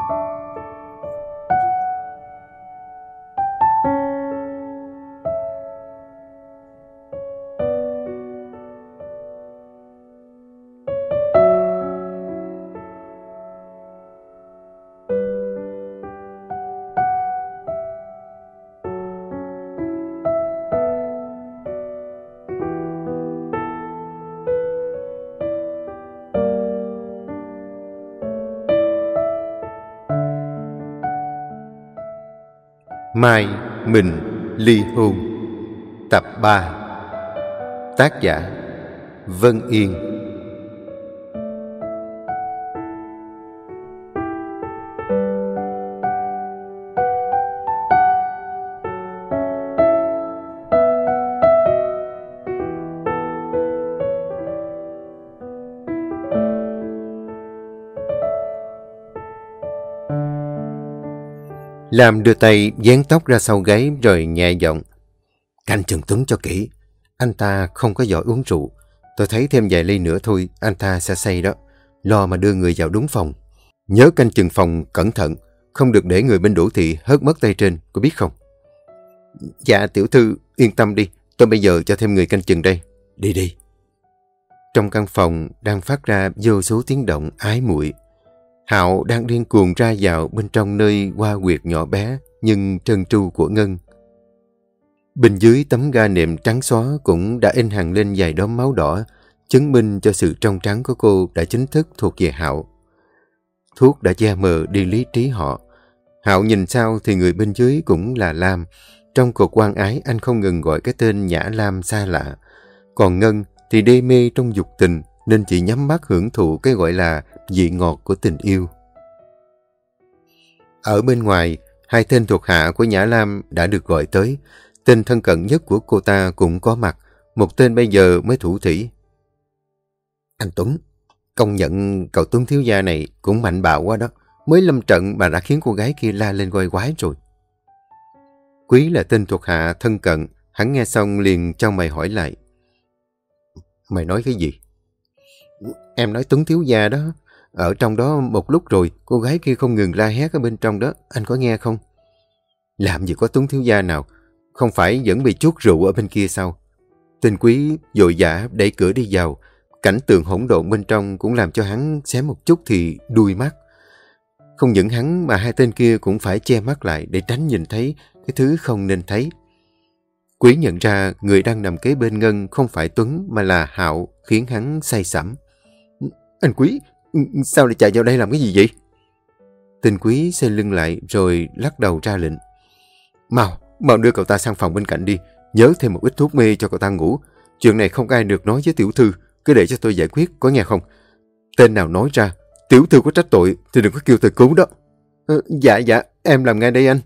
Mai Mình ly hôn. Tập 3. Tác giả Vân Yên. Lam đưa tay dán tóc ra sau gáy rồi nhẹ giọng. Canh chừng Tuấn cho kỹ. Anh ta không có giỏi uống rượu. Tôi thấy thêm vài ly nữa thôi, anh ta sẽ say đó. Lo mà đưa người vào đúng phòng. Nhớ canh chừng phòng cẩn thận. Không được để người bên đỗ thị hớt mất tay trên, có biết không? Dạ tiểu thư, yên tâm đi. Tôi bây giờ cho thêm người canh chừng đây. Đi đi. Trong căn phòng đang phát ra vô số tiếng động ái muội. Hạo đang điên cuồng ra vào bên trong nơi hoa huyệt nhỏ bé nhưng trơn tru của Ngân. Bên dưới tấm ga nệm trắng xóa cũng đã in hằn lên vài đốm máu đỏ, chứng minh cho sự trong trắng của cô đã chính thức thuộc về Hạo. Thuốc đã che mờ đi lý trí họ. Hạo nhìn sao thì người bên dưới cũng là Lam. Trong cuộc quan ái anh không ngừng gọi cái tên Nhã Lam xa lạ. Còn Ngân thì đê mê trong dục tình nên chỉ nhắm mắt hưởng thụ cái gọi là vị ngọt của tình yêu. Ở bên ngoài, hai tên thuộc hạ của Nhã Lam đã được gọi tới. Tên thân cận nhất của cô ta cũng có mặt. Một tên bây giờ mới thủ thỉ. Anh Tuấn, công nhận cậu Tuấn thiếu gia này cũng mạnh bạo quá đó. Mới lâm trận mà đã khiến cô gái kia la lên quay quái rồi. Quý là tên thuộc hạ thân cận. Hắn nghe xong liền cho mày hỏi lại. Mày nói cái gì? Em nói Tuấn thiếu gia đó. Ở trong đó một lúc rồi, cô gái kia không ngừng la hét ở bên trong đó. Anh có nghe không? Làm gì có Tuấn thiếu gia nào? Không phải vẫn bị chuốt rượu ở bên kia sao? Tên Quý vội vã đẩy cửa đi vào. Cảnh tượng hỗn độn bên trong cũng làm cho hắn xém một chút thì đuôi mắt. Không những hắn mà hai tên kia cũng phải che mắt lại để tránh nhìn thấy cái thứ không nên thấy. Quý nhận ra người đang nằm kế bên Ngân không phải Tuấn mà là Hạo, khiến hắn say sẩm. Anh Quý, sao lại chạy vào đây làm cái gì vậy? Tên Quý xoay lưng lại rồi lắc đầu ra lệnh. Mau đưa cậu ta sang phòng bên cạnh đi. Nhớ thêm một ít thuốc mê cho cậu ta ngủ. Chuyện này không ai được nói với tiểu thư. Cứ để cho tôi giải quyết, có nghe không? Tên nào nói ra, tiểu thư có trách tội thì đừng có kêu tôi cứu đó. Dạ, em làm ngay đây anh.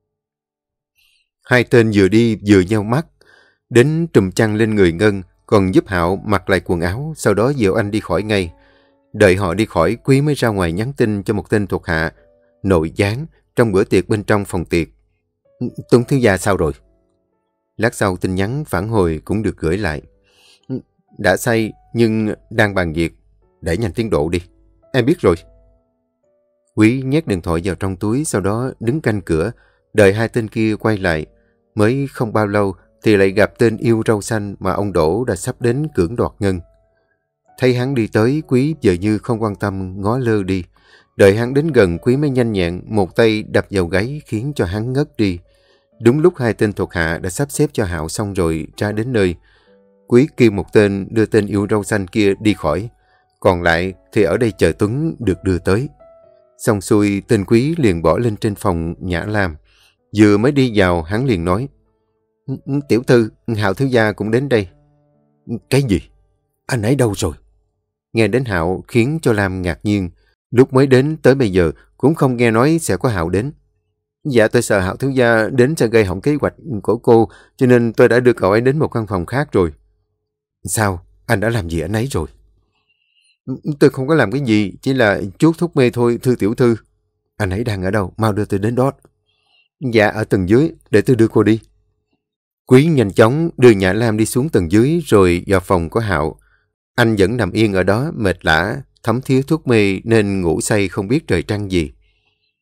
Hai tên vừa đi vừa nheo mắt. Đến trùm chăn lên người Ngân, còn giúp Hạo mặc lại quần áo, sau đó dìu anh đi khỏi ngay. Đợi họ đi khỏi, Quý mới ra ngoài nhắn tin cho một tên thuộc hạ, nội gián, trong bữa tiệc bên trong phòng tiệc. Tuấn thiếu gia sao rồi? Lát sau tin nhắn phản hồi cũng được gửi lại. Đã say nhưng đang bàn việc, đẩy nhanh tiến độ đi. Em biết rồi. Quý nhét điện thoại vào trong túi, sau đó đứng canh cửa, đợi hai tên kia quay lại. Mới không bao lâu thì lại gặp tên yêu râu xanh mà ông Đỗ đã sắp đến cưỡng đoạt Ngân. Thấy hắn đi tới, Quý giờ như không quan tâm ngó lơ đi. Đợi hắn đến gần, Quý mới nhanh nhẹn một tay đập vào gáy khiến cho hắn ngất đi. Đúng lúc hai tên thuộc hạ đã sắp xếp cho Hạo xong rồi ra đến nơi. Quý kêu một tên đưa tên yêu râu xanh kia đi khỏi. Còn lại thì ở đây chờ Tuấn được đưa tới. Xong xuôi, tên Quý liền bỏ lên trên phòng Nhã Lam. Vừa mới đi vào, hắn liền nói. Tiểu thư, Hạo thiếu gia cũng đến đây. Cái gì? Anh ấy đâu rồi? Nghe đến Hạo khiến cho Lam ngạc nhiên. Lúc mới đến tới bây giờ cũng không nghe nói sẽ có Hạo đến. Dạ tôi sợ Hạo thiếu gia đến sẽ gây hỏng kế hoạch của cô, cho nên tôi đã đưa cậu ấy đến một căn phòng khác rồi. Sao? Anh đã làm gì anh ấy rồi? Tôi không có làm cái gì, chỉ là chuốt thuốc mê thôi, thưa tiểu thư. Anh ấy đang ở đâu? Mau đưa tôi đến đó. Dạ ở tầng dưới, để tôi đưa cô đi. Quý nhanh chóng đưa Nhã Lam đi xuống tầng dưới rồi vào phòng của Hạo. Anh vẫn nằm yên ở đó, mệt lả, thấm thía thuốc mê nên ngủ say không biết trời trăng gì.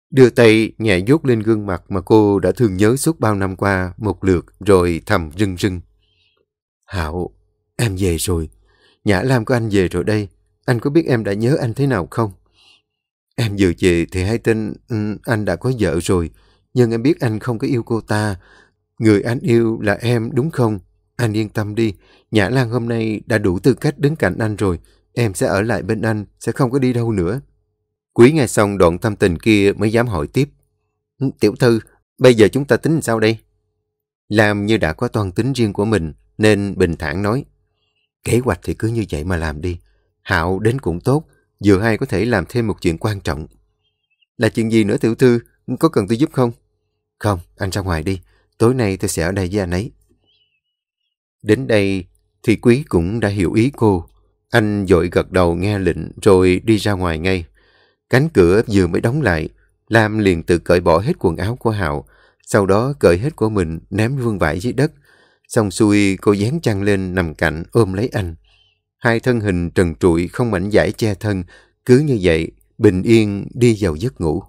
Đưa tay nhẹ vuốt lên gương mặt mà cô đã thương nhớ suốt bao năm qua một lượt rồi thầm rưng rưng. Hạo, em về rồi. Nhã Lam của anh về rồi đây. Anh có biết em đã nhớ anh thế nào không? Em vừa về thì hay tin anh đã có vợ rồi. Nhưng em biết anh không có yêu cô ta. Người anh yêu là em đúng không? Anh yên tâm đi. Nhã Lan hôm nay đã đủ tư cách đứng cạnh anh rồi. Em sẽ ở lại bên anh, sẽ không có đi đâu nữa. Quý nghe xong đoạn tâm tình kia mới dám hỏi tiếp. Tiểu thư, bây giờ chúng ta tính sao đây? Lam như đã có toan tính riêng của mình nên bình thản nói. Kế hoạch thì cứ như vậy mà làm đi. Hạo đến cũng tốt, vừa hay có thể làm thêm một chuyện quan trọng. Là chuyện gì nữa tiểu thư, có cần tôi giúp không? Không, anh ra ngoài đi. Tối nay tôi sẽ ở đây với anh ấy. Đến đây thì Quý cũng đã hiểu ý cô. Anh vội gật đầu nghe lệnh rồi đi ra ngoài ngay. Cánh cửa vừa mới đóng lại, Lam liền tự cởi bỏ hết quần áo của Hạo, sau đó cởi hết của mình ném vương vãi dưới đất. Xong xuôi cô dán chăn lên nằm cạnh ôm lấy anh. Hai thân hình trần trụi không mảnh vải che thân, cứ như vậy bình yên đi vào giấc ngủ.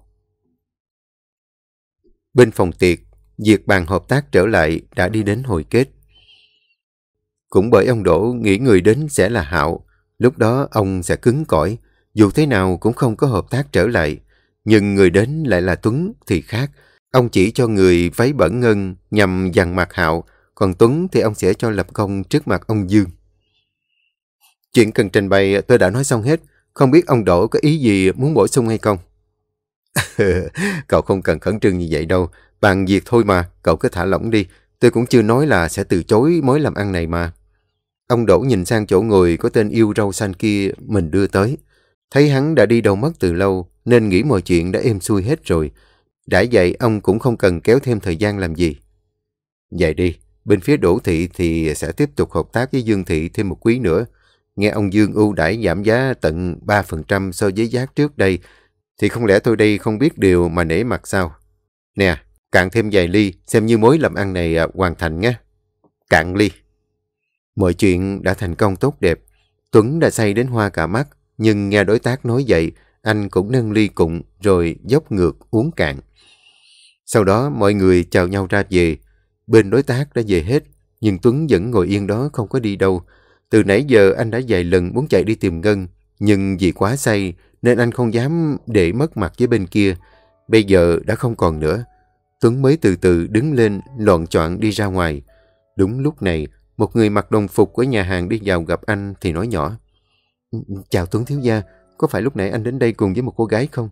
Bên phòng tiệc, việc bàn hợp tác trở lại đã đi đến hồi kết. Cũng bởi ông Đỗ nghĩ người đến sẽ là Hạo, lúc đó ông sẽ cứng cỏi, dù thế nào cũng không có hợp tác trở lại. Nhưng người đến lại là Tuấn thì khác. Ông chỉ cho người váy bẩn ngân nhằm dằn mặt Hạo, còn Tuấn thì ông sẽ cho lập công trước mặt ông Dương. Chuyện cần trình bày tôi đã nói xong hết, không biết ông Đỗ có ý gì muốn bổ sung hay không? Cậu không cần khẩn trương như vậy đâu, bàn việc thôi mà, cậu cứ thả lỏng đi, tôi cũng chưa nói là sẽ từ chối mối làm ăn này mà. Ông Đỗ nhìn sang chỗ ngồi có tên yêu râu xanh kia mình đưa tới. Thấy hắn đã đi đâu mất từ lâu nên nghĩ mọi chuyện đã êm xuôi hết rồi. Đã vậy ông cũng không cần kéo thêm thời gian làm gì. Vậy đi, bên phía Đỗ Thị thì sẽ tiếp tục hợp tác với Dương Thị thêm một quý nữa. Nghe ông Dương ưu đãi giảm giá tận 3% so với giá trước đây, thì không lẽ tôi đây không biết điều mà nể mặt sao? Nè, cạn thêm vài ly, xem như mối làm ăn này hoàn thành nha. Cạn ly. Mọi chuyện đã thành công tốt đẹp. Tuấn đã say đến hoa cả mắt, nhưng nghe đối tác nói vậy, anh cũng nâng ly cụng rồi dốc ngược uống cạn. Sau đó mọi người chào nhau ra về. Bên đối tác đã về hết, nhưng Tuấn vẫn ngồi yên đó không có đi đâu. Từ nãy giờ anh đã vài lần muốn chạy đi tìm Ngân, nhưng vì quá say nên anh không dám để mất mặt với bên kia. Bây giờ đã không còn nữa. Tuấn mới từ từ đứng lên, loạng choạng đi ra ngoài. Đúng lúc này, một người mặc đồng phục của nhà hàng đi vào gặp anh thì nói nhỏ. Chào Tuấn thiếu gia, có phải lúc nãy anh đến đây cùng với một cô gái không?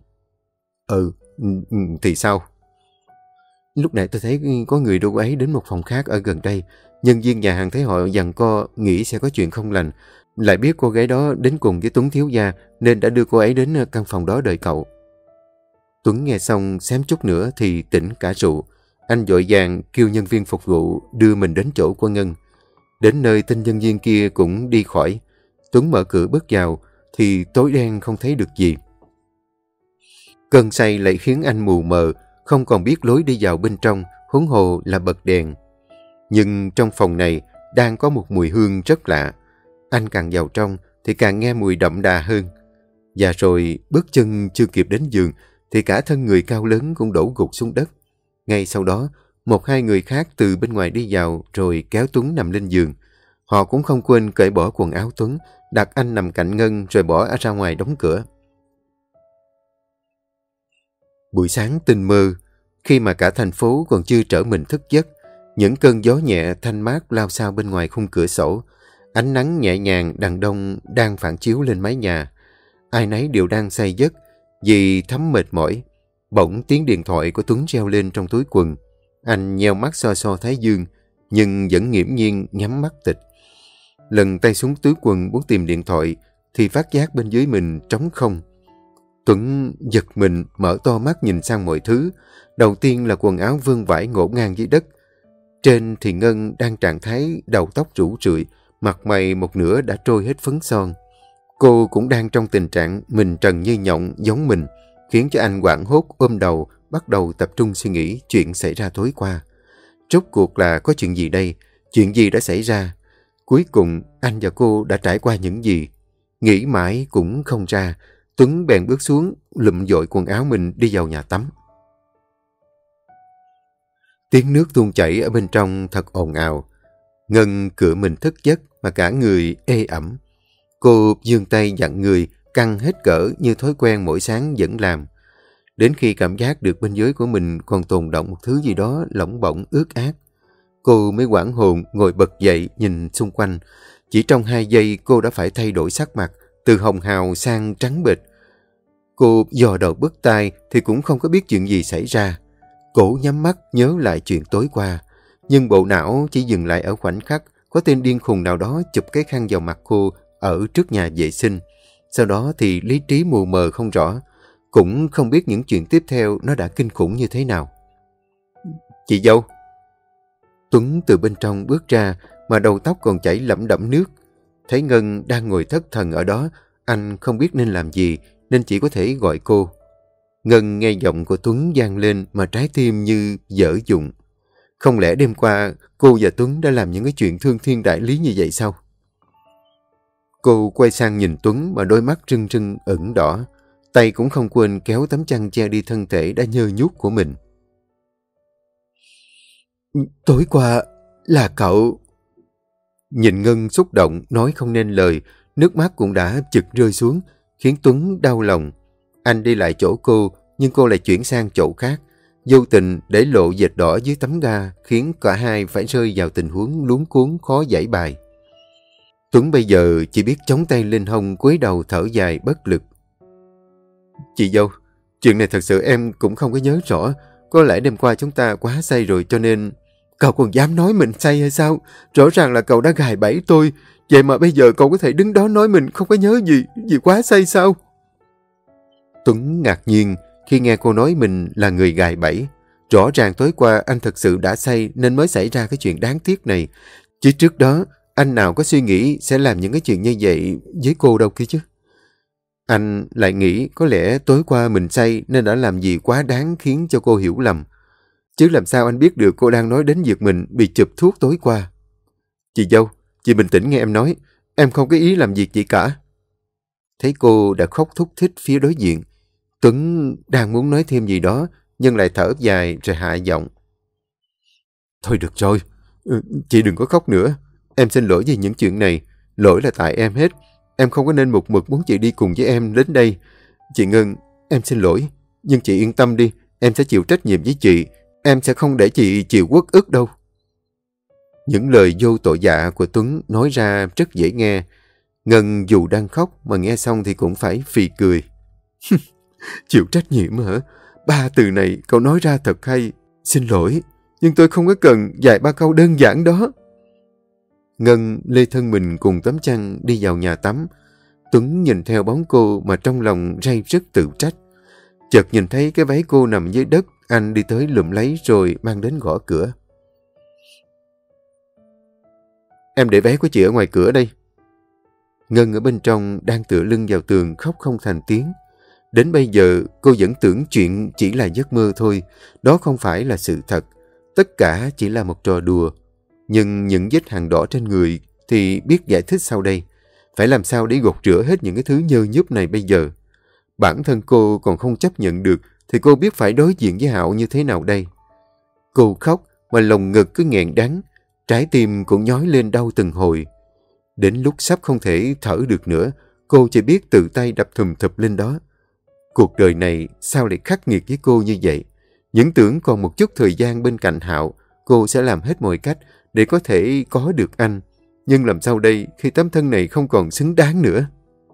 Thì sao? Lúc nãy tôi thấy có người đưa cô ấy đến một phòng khác ở gần đây. Nhân viên nhà hàng thấy họ giằng co nghĩ sẽ có chuyện không lành. Lại biết cô gái đó đến cùng với Tuấn thiếu gia nên đã đưa cô ấy đến căn phòng đó đợi cậu. Tuấn nghe xong xém chút nữa thì tỉnh cả rượu. Anh vội vàng kêu nhân viên phục vụ đưa mình đến chỗ của Ngân. Đến nơi tên nhân viên kia cũng đi khỏi. Tuấn mở cửa bước vào thì tối đen không thấy được gì. Cơn say lại khiến anh mù mờ, không còn biết lối đi vào bên trong, huống hồ là bật đèn. Nhưng trong phòng này đang có một mùi hương rất lạ. Anh càng vào trong thì càng nghe mùi đậm đà hơn. Và rồi bước chân chưa kịp đến giường thì cả thân người cao lớn cũng đổ gục xuống đất. Ngay sau đó, một hai người khác từ bên ngoài đi vào rồi kéo Tuấn nằm lên giường. Họ cũng không quên cởi bỏ quần áo Tuấn, đặt anh nằm cạnh Ngân rồi bỏ ra ngoài đóng cửa. Buổi sáng tinh mơ, khi mà cả thành phố còn chưa trở mình thức giấc, những cơn gió nhẹ thanh mát lao xao bên ngoài khung cửa sổ, ánh nắng nhẹ nhàng đằng đông đang phản chiếu lên mái nhà. Ai nấy đều đang say giấc vì thấm mệt mỏi. Bỗng tiếng điện thoại của Tuấn reo lên trong túi quần. Anh nheo mắt so so thái dương, nhưng vẫn nghiễm nhiên nhắm mắt tịch. Lần tay xuống túi quần muốn tìm điện thoại, thì phát giác bên dưới mình trống không. Tuấn giật mình, mở to mắt nhìn sang mọi thứ. Đầu tiên là quần áo vương vãi ngổn ngang dưới đất. Trên thì Ngân đang trạng thái đầu tóc rủ rượi, mặt mày một nửa đã trôi hết phấn son. Cô cũng đang trong tình trạng mình trần như nhộng giống mình, khiến cho anh hoảng hốt ôm đầu, bắt đầu tập trung suy nghĩ chuyện xảy ra tối qua. Rốt cuộc là có chuyện gì đây? Chuyện gì đã xảy ra? Cuối cùng anh và cô đã trải qua những gì? Nghĩ mãi cũng không ra. Tuấn bèn bước xuống, lụm dội quần áo mình đi vào nhà tắm. Tiếng nước tuôn chảy ở bên trong thật ồn ào. Ngân cựa mình thức giấc mà cả người ê ẩm. Cô giương tay dặn người, căng hết cỡ như thói quen mỗi sáng vẫn làm. Đến khi cảm giác được bên dưới của mình còn tồn động một thứ gì đó lỏng bỏng ướt át, cô mới hoảng hồn ngồi bật dậy nhìn xung quanh. Chỉ trong 2 giây cô đã phải thay đổi sắc mặt, từ hồng hào sang trắng bệch. Cô dò đầu bứt tai thì cũng không có biết chuyện gì xảy ra. Cổ nhắm mắt nhớ lại chuyện tối qua, nhưng bộ não chỉ dừng lại ở khoảnh khắc có tên điên khùng nào đó chụp cái khăn vào mặt cô ở trước nhà vệ sinh. Sau đó thì lý trí mù mờ không rõ, cũng không biết những chuyện tiếp theo nó đã kinh khủng như thế nào. Chị dâu! Tuấn từ bên trong bước ra mà đầu tóc còn chảy lẫm đẫm nước. Thấy Ngân đang ngồi thất thần ở đó, anh không biết nên làm gì nên chỉ có thể gọi cô. Ngân nghe giọng của Tuấn vang lên mà trái tim như dở dụng. Không lẽ đêm qua cô và Tuấn đã làm những cái chuyện thương thiên đại lý như vậy sao? Cô quay sang nhìn Tuấn mà đôi mắt trưng trưng ửng đỏ. Tay cũng không quên kéo tấm chăn che đi thân thể đã nhơ nhuốc của mình. Tối qua là cậu... Nhìn Ngân xúc động, nói không nên lời, nước mắt cũng đã chực rơi xuống, khiến Tuấn đau lòng. Anh đi lại chỗ cô, nhưng cô lại chuyển sang chỗ khác. Vô tình để lộ vệt đỏ dưới tấm ga, khiến cả hai phải rơi vào tình huống luống cuống khó giải bài. Tuấn bây giờ chỉ biết chống tay lên hông, cúi đầu thở dài bất lực. Chị dâu, chuyện này thật sự em cũng không có nhớ rõ. Có lẽ đêm qua chúng ta quá say rồi cho nên... Cậu còn dám nói mình say hay sao? Rõ ràng là cậu đã gài bẫy tôi. Vậy mà bây giờ cậu có thể đứng đó nói mình không có nhớ gì, vì quá say sao? Tuấn ngạc nhiên khi nghe cô nói mình là người gài bẫy. Rõ ràng tối qua anh thật sự đã say nên mới xảy ra cái chuyện đáng tiếc này. Chứ trước đó, anh nào có suy nghĩ sẽ làm những cái chuyện như vậy với cô đâu kia chứ. Anh lại nghĩ có lẽ tối qua mình say nên đã làm gì quá đáng khiến cho cô hiểu lầm. Chứ làm sao anh biết được cô đang nói đến việc mình bị chụp thuốc tối qua. Chị dâu, chị bình tĩnh nghe em nói. Em không có ý làm việc gì cả. Thấy cô đã khóc thúc thích phía đối diện. Tuấn đang muốn nói thêm gì đó, nhưng lại thở dài rồi hạ giọng. Thôi được rồi, chị đừng có khóc nữa. Em xin lỗi vì những chuyện này. Lỗi là tại em hết. Em không có nên một mực muốn chị đi cùng với em đến đây. Chị Ngân, em xin lỗi. Nhưng chị yên tâm đi, em sẽ chịu trách nhiệm với chị. Em sẽ không để chị chịu uất ức đâu. Những lời vô tội dạ của Tuấn nói ra rất dễ nghe. Ngân dù đang khóc mà nghe xong thì cũng phải phì cười. Chịu trách nhiệm hả? 3 từ này cậu nói ra thật hay. Xin lỗi, nhưng tôi không có cần vài 3 câu đơn giản đó. Ngân lê thân mình cùng tấm chăn đi vào nhà tắm. Tuấn nhìn theo bóng cô mà trong lòng ray rất tự trách. Chợt nhìn thấy cái váy cô nằm dưới đất, anh đi tới lụm lấy rồi mang đến gõ cửa. Em để váy của chị ở ngoài cửa đây. Ngân ở bên trong đang tựa lưng vào tường khóc không thành tiếng. Đến bây giờ cô vẫn tưởng chuyện chỉ là giấc mơ thôi. Đó không phải là sự thật. Tất cả chỉ là một trò đùa. Nhưng những vết hằn đỏ trên người thì biết giải thích sau đây. Phải làm sao để gột rửa hết những cái thứ nhơ nhớp này bây giờ. Bản thân cô còn không chấp nhận được thì cô biết phải đối diện với Hạo như thế nào đây. Cô khóc mà lồng ngực cứ nghẹn đắng. Trái tim cũng nhói lên đau từng hồi. Đến lúc sắp không thể thở được nữa, cô chỉ biết tự tay đập thùm thụp lên đó. Cuộc đời này sao lại khắc nghiệt với cô như vậy? Những tưởng còn một chút thời gian bên cạnh Hạo, cô sẽ làm hết mọi cách để có thể có được anh. Nhưng làm sao đây khi tấm thân này không còn xứng đáng nữa?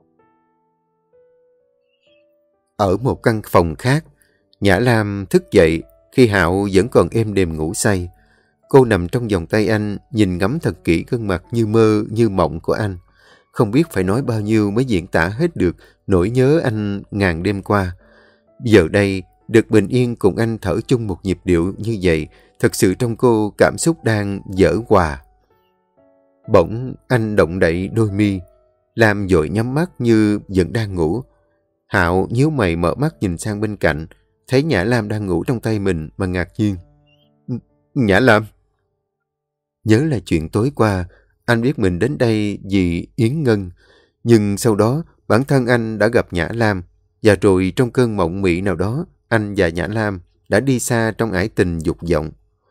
Ở một căn phòng khác, Nhã Lam thức dậy khi Hạo vẫn còn êm đềm ngủ say. Cô nằm trong vòng tay anh, nhìn ngắm thật kỹ gương mặt như mơ như mộng của anh. Không biết phải nói bao nhiêu mới diễn tả hết được nỗi nhớ anh ngàn đêm qua. Giờ đây, được bình yên cùng anh thở chung một nhịp điệu như vậy, thật sự trong cô cảm xúc đang dở hòa. Bỗng anh động đậy đôi mi, Lam vội nhắm mắt như vẫn đang ngủ. Hạo nhíu mày mở mắt nhìn sang bên cạnh, thấy Nhã Lam đang ngủ trong tay mình mà ngạc nhiên. Nhã Lam! Nhớ lại chuyện tối qua, anh biết mình đến đây vì Yến Ngân. Nhưng sau đó, bản thân anh đã gặp Nhã Lam. Và rồi trong cơn mộng mị nào đó, anh và Nhã Lam đã đi xa trong ải tình dục vọng.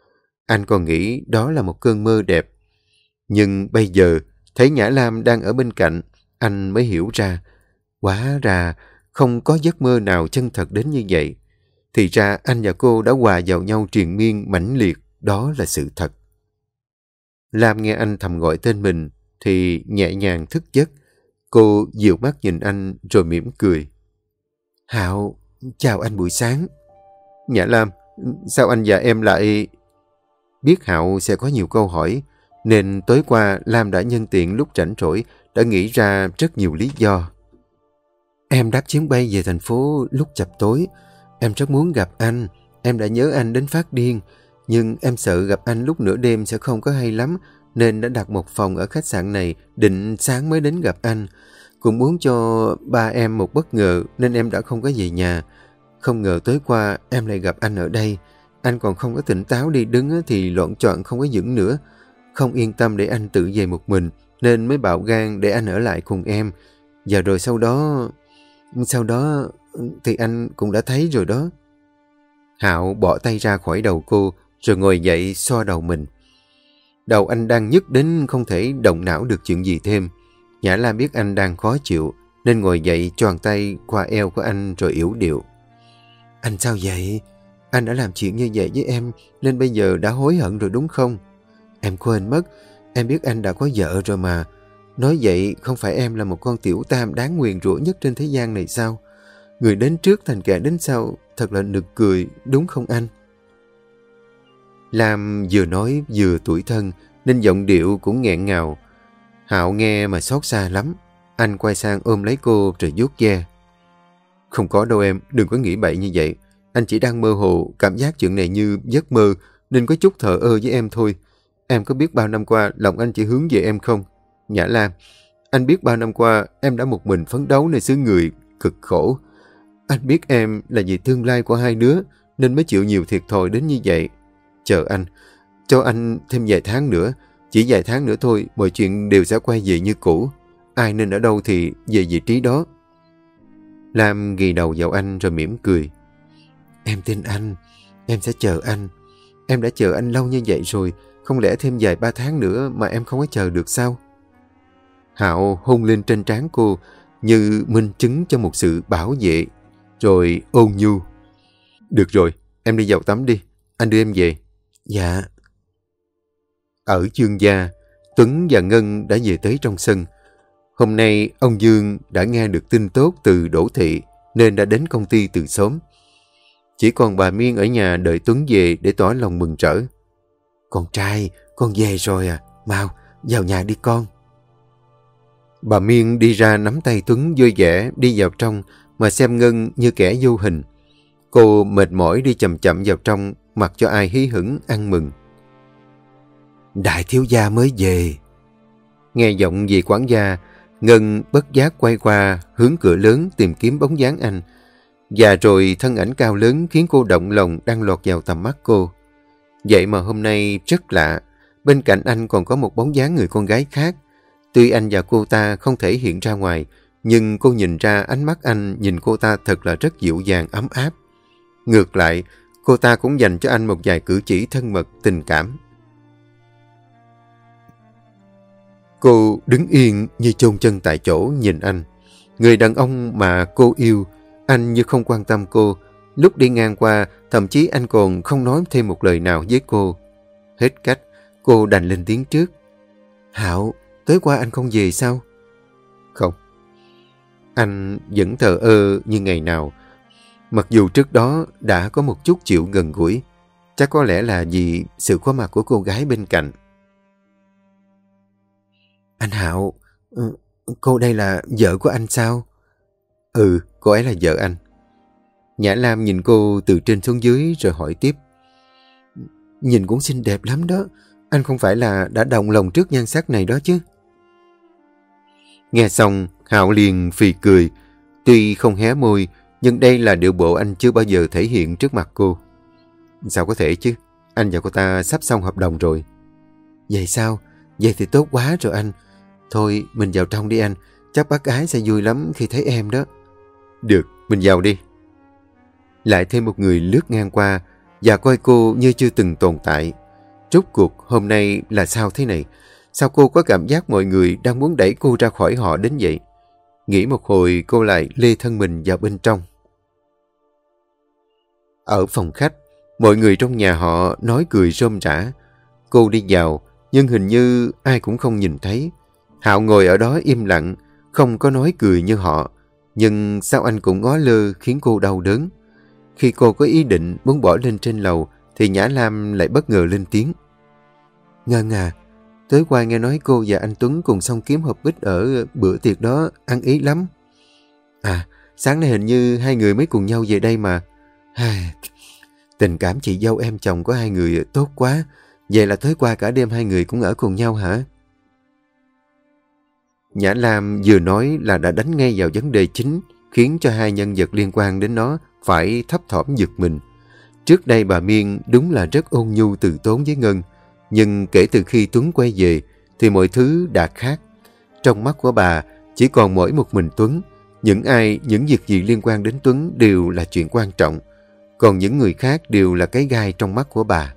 Anh còn nghĩ đó là một cơn mơ đẹp. Nhưng bây giờ, thấy Nhã Lam đang ở bên cạnh, anh mới hiểu ra. Hóa ra, không có giấc mơ nào chân thật đến như vậy. Thì ra anh và cô đã hòa vào nhau triền miên mãnh liệt, đó là sự thật. Lam nghe anh thầm gọi tên mình, thì nhẹ nhàng thức giấc. Cô dịu mắt nhìn anh rồi mỉm cười. Hạo, chào anh buổi sáng. Nhã Lam, sao anh và em lại... Biết Hạo sẽ có nhiều câu hỏi, nên tối qua Lam đã nhân tiện lúc rảnh rỗi đã nghĩ ra rất nhiều lý do. Em đáp chuyến bay về thành phố lúc chập tối. Em rất muốn gặp anh. Em đã nhớ anh đến phát điên. Nhưng em sợ gặp anh lúc nửa đêm sẽ không có hay lắm, nên đã đặt một phòng ở khách sạn này, định sáng mới đến gặp anh. Cũng muốn cho ba em một bất ngờ nên em đã không có về nhà. Không ngờ tối qua em lại gặp anh ở đây. Anh còn không có tỉnh táo, đi đứng thì loạn choạng không có vững nữa. Không yên tâm để anh tự về một mình, nên mới bạo gan để anh ở lại cùng em. Và rồi sau đó thì anh cũng đã thấy rồi đó. Hạo bỏ tay ra khỏi đầu cô, rồi ngồi dậy xoa đầu mình. Đầu anh đang nhức đến không thể động não được chuyện gì thêm. Nhã Lam biết anh đang khó chịu, nên ngồi dậy choàng tay qua eo của anh rồi yểu điệu. Anh sao vậy? Anh đã làm chuyện như vậy với em, nên bây giờ đã hối hận rồi đúng không? Em quên mất, em biết anh đã có vợ rồi mà. Nói vậy không phải em là một con tiểu tam đáng nguyền rủa nhất trên thế gian này sao? Người đến trước thành kẻ đến sau, thật là nực cười, đúng không anh? Lam vừa nói vừa tủi thân, nên giọng điệu cũng nghẹn ngào. Hạo nghe mà xót xa lắm. Anh quay sang ôm lấy cô rồi vuốt ve. Không có đâu em, đừng có nghĩ bậy như vậy. Anh chỉ đang mơ hồ, cảm giác chuyện này như giấc mơ, nên có chút thờ ơ với em thôi. Em có biết bao năm qua lòng anh chỉ hướng về em không? Nhã Lam, anh biết bao năm qua em đã một mình phấn đấu nơi xứ người, cực khổ. Anh biết em là vì tương lai của hai đứa, nên mới chịu nhiều thiệt thòi đến như vậy. Chờ anh, cho anh thêm vài tháng nữa. Chỉ vài tháng nữa thôi, mọi chuyện đều sẽ quay về như cũ. Ai nên ở đâu thì về vị trí đó. Lam ghi đầu vào anh rồi mỉm cười. Em tin anh, em sẽ chờ anh. Em đã chờ anh lâu như vậy rồi, không lẽ thêm vài 3 tháng nữa mà em không có chờ được sao? Hạo hôn lên trên trán cô như minh chứng cho một sự bảo vệ, rồi ôn nhu. Được rồi, em đi vào tắm đi, anh đưa em về. Dạ. Ở Dương gia, Tuấn và Ngân đã về tới trong sân. Hôm nay ông Dương đã nghe được tin tốt từ Đỗ Thị nên đã đến công ty từ sớm. Chỉ còn bà Miên ở nhà đợi Tuấn về để tỏ lòng mừng rỡ. Con trai, con về rồi à? Mau, vào nhà đi con. Bà Miên đi ra nắm tay Tuấn vui vẻ đi vào trong mà xem Ngân như kẻ vô hình. Cô mệt mỏi đi chậm chậm vào trong, mặc cho ai hí hửng ăn mừng. Đại thiếu gia mới về. Nghe giọng về quản gia, Ngân bất giác quay qua hướng cửa lớn tìm kiếm bóng dáng anh. Và rồi thân ảnh cao lớn khiến cô động lòng đang lọt vào tầm mắt cô. Vậy mà hôm nay rất lạ, bên cạnh anh còn có một bóng dáng người con gái khác. Tuy anh và cô ta không thể hiện ra ngoài, nhưng cô nhìn ra ánh mắt anh nhìn cô ta thật là rất dịu dàng ấm áp. Ngược lại, cô ta cũng dành cho anh một vài cử chỉ thân mật, tình cảm. Cô đứng yên như chôn chân tại chỗ nhìn anh. Người đàn ông mà cô yêu, anh như không quan tâm cô. Lúc đi ngang qua, thậm chí anh còn không nói thêm một lời nào với cô. Hết cách, cô đành lên tiếng trước. Hạo, tối qua anh không về sao? Không. Anh vẫn thờ ơ như ngày nào. Mặc dù trước đó đã có một chút chịu gần gũi. Chắc có lẽ là vì sự có mặt của cô gái bên cạnh. Anh Hạo, cô đây là vợ của anh sao? Ừ, cô ấy là vợ anh. Nhã Lam nhìn cô từ trên xuống dưới rồi hỏi tiếp. Nhìn cũng xinh đẹp lắm đó. Anh không phải là đã động lòng trước nhan sắc này đó chứ? Nghe xong, Hạo liền phì cười. Tuy không hé môi, nhưng đây là điệu bộ anh chưa bao giờ thể hiện trước mặt cô. Sao có thể chứ? Anh và cô ta sắp xong hợp đồng rồi. Vậy sao? Vậy thì tốt quá rồi anh. Thôi, mình vào trong đi anh. Chắc bác gái sẽ vui lắm khi thấy em đó. Được, mình vào đi. Lại thêm một người lướt ngang qua và coi cô như chưa từng tồn tại. Rốt cuộc hôm nay là sao thế này? Sao cô có cảm giác mọi người đang muốn đẩy cô ra khỏi họ đến vậy? Nghĩ một hồi cô lại lê thân mình vào bên trong. Ở phòng khách, mọi người trong nhà họ nói cười rôm rả. Cô đi vào, nhưng hình như ai cũng không nhìn thấy. Hạo ngồi ở đó im lặng, không có nói cười như họ. Nhưng sao anh cũng ngó lơ khiến cô đau đớn. Khi cô có ý định muốn bỏ lên trên lầu, thì Nhã Lam lại bất ngờ lên tiếng. Ngân à, tối qua nghe nói cô và anh Tuấn cùng xong kiếm hộp bích ở bữa tiệc đó, ăn ý lắm. À, sáng nay hình như hai người mới cùng nhau về đây mà. Tình cảm chị dâu em chồng của hai người tốt quá. Vậy là tối qua cả đêm hai người cũng ở cùng nhau hả? Nhã Lam vừa nói là đã đánh ngay vào vấn đề chính, khiến cho hai nhân vật liên quan đến nó phải thấp thỏm giật mình. Trước đây bà Miên đúng là rất ôn nhu từ tốn với Ngân, nhưng kể từ khi Tuấn quay về thì mọi thứ đã khác. Trong mắt của bà chỉ còn mỗi một mình Tuấn. Những việc gì liên quan đến Tuấn đều là chuyện quan trọng, còn những người khác đều là cái gai trong mắt của bà.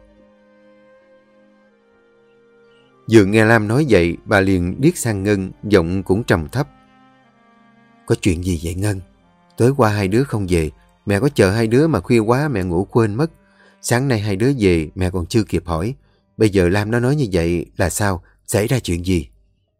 Vừa nghe Lam nói vậy, bà liền liếc sang Ngân, giọng cũng trầm thấp. Có chuyện gì vậy Ngân? Tối qua hai đứa không về, mẹ có chờ hai đứa mà khuya quá mẹ ngủ quên mất. Sáng nay hai đứa về, mẹ còn chưa kịp hỏi. Bây giờ Lam nó nói như vậy là sao? Xảy ra chuyện gì?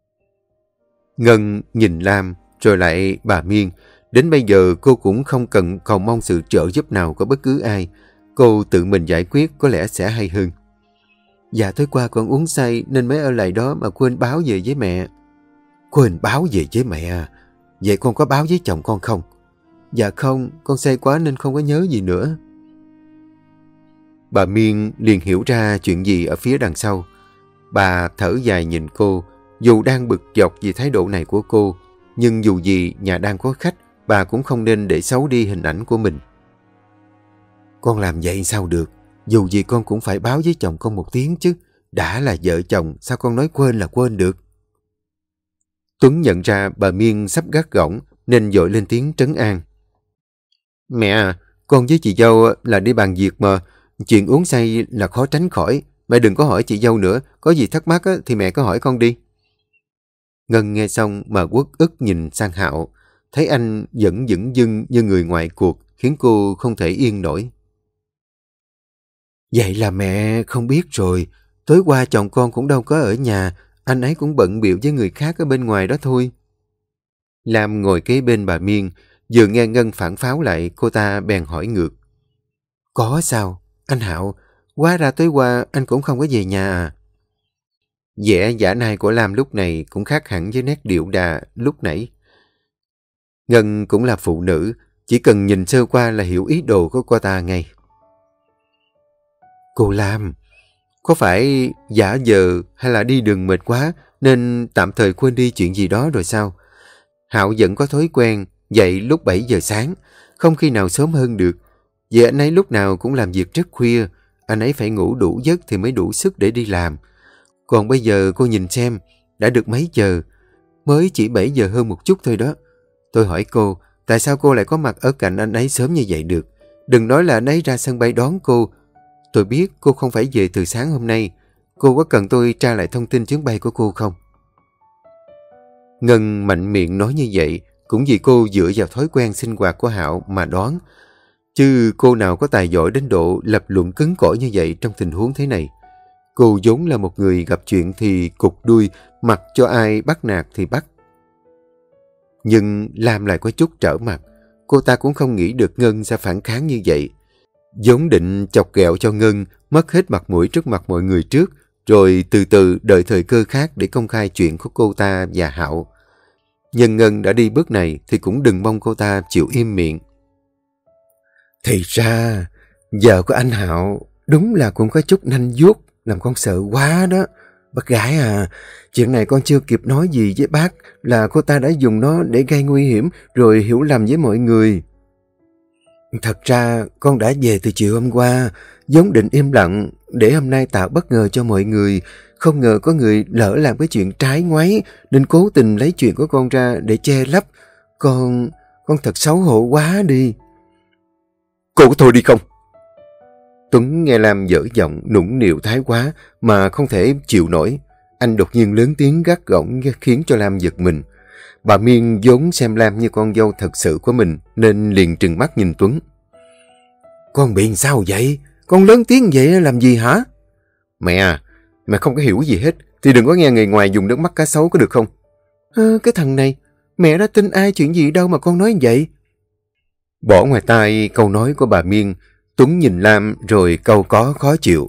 Ngân nhìn Lam, rồi lại bà Miên. Đến bây giờ cô cũng không cần cầu mong sự trợ giúp nào của bất cứ ai. Cô tự mình giải quyết có lẽ sẽ hay hơn. Dạ tối qua con uống say nên mới ở lại đó mà quên báo về với mẹ. Quên báo về với mẹ à? Vậy con có báo với chồng con không? Dạ không, con say quá nên không có nhớ gì nữa. Bà Miên liền hiểu ra chuyện gì ở phía đằng sau. Bà thở dài nhìn cô, dù đang bực dọc vì thái độ này của cô, nhưng dù gì nhà đang có khách, bà cũng không nên để xấu đi hình ảnh của mình. Con làm vậy sao được? Dù gì con cũng phải báo với chồng con một tiếng chứ. Đã là vợ chồng, sao con nói quên là quên được? Tuấn nhận ra bà Miên sắp gắt gỏng nên vội lên tiếng trấn an. Mẹ à, con với chị dâu là đi bàn việc mà. Chuyện uống say là khó tránh khỏi. Mẹ đừng có hỏi chị dâu nữa. Có gì thắc mắc thì mẹ cứ hỏi con đi. Ngân nghe xong mà uất ức nhìn sang Hạo. Thấy anh vẫn dửng dưng như người ngoài cuộc, khiến cô không thể yên nổi. Vậy là mẹ không biết rồi. Tối qua chồng con cũng đâu có ở nhà. Anh ấy cũng bận bịu với người khác ở bên ngoài đó thôi. Lam ngồi kế bên bà Miên. Vừa nghe Ngân phản pháo lại, cô ta bèn hỏi ngược. Có sao? Anh Hạo, hóa ra tối qua anh cũng không có về nhà à? Vẻ giả nai của Lam lúc này cũng khác hẳn với nét điệu đà lúc nãy. Ngân cũng là phụ nữ, chỉ cần nhìn sơ qua là hiểu ý đồ của cô ta ngay. Cô Lam, có phải giả vờ hay là đi đường mệt quá nên tạm thời quên đi chuyện gì đó rồi sao? Hạo vẫn có thói quen dậy lúc 7 giờ sáng, không khi nào sớm hơn được. Vậy anh ấy lúc nào cũng làm việc rất khuya, anh ấy phải ngủ đủ giấc thì mới đủ sức để đi làm. Còn bây giờ cô nhìn xem, đã được mấy giờ? Mới chỉ 7 giờ hơn một chút thôi đó. Tôi hỏi cô, tại sao cô lại có mặt ở cạnh anh ấy sớm như vậy được? Đừng nói là anh ấy ra sân bay đón cô. Tôi biết cô không phải về từ sáng hôm nay. Cô có cần tôi tra lại thông tin chuyến bay của cô không? Ngân mạnh miệng nói như vậy, cũng vì cô dựa vào thói quen sinh hoạt của Hạo mà đoán. Chứ cô nào có tài giỏi đến độ lập luận cứng cỏi như vậy trong tình huống thế này. Cô vốn là một người gặp chuyện thì cụt đuôi, mặc cho ai bắt nạt thì bắt. Nhưng Lam lại có chút trở mặt. Cô ta cũng không nghĩ được Ngân sẽ phản kháng như vậy. Vốn định chọc ghẹo cho Ngân mất hết mặt mũi trước mặt mọi người trước, rồi từ từ đợi thời cơ khác để công khai chuyện của cô ta và Hạo. Nhưng Ngân đã đi bước này thì cũng đừng mong cô ta chịu im miệng. Thì ra, vợ của anh Hạo đúng là cũng có chút nanh vuốt, làm con sợ quá đó. Bác gái à, chuyện này con chưa kịp nói gì với bác là cô ta đã dùng nó để gây nguy hiểm rồi hiểu lầm với mọi người. Thật ra con đã về từ chiều hôm qua, vốn định im lặng để hôm nay tạo bất ngờ cho mọi người. Không ngờ có người lỡ làm cái chuyện trái ngoáy nên cố tình lấy chuyện của con ra để che lấp. Con thật xấu hổ quá đi. Cô có thôi đi không? Tuấn nghe Lam dở giọng nũng nịu thái quá mà không thể chịu nổi. Anh đột nhiên lớn tiếng gắt gỏng khiến cho Lam giật mình. Bà Miên vốn xem Lam như con dâu thật sự của mình nên liền trừng mắt nhìn Tuấn. Con bị sao vậy? Con lớn tiếng vậy làm gì hả? Mẹ à, mẹ không có hiểu gì hết thì đừng có nghe người ngoài dùng nước mắt cá sấu có được không? Cái thằng này, mẹ đã tin ai chuyện gì đâu mà con nói vậy? Bỏ ngoài tai câu nói của bà Miên, Tuấn nhìn Lam rồi câu có khó chịu.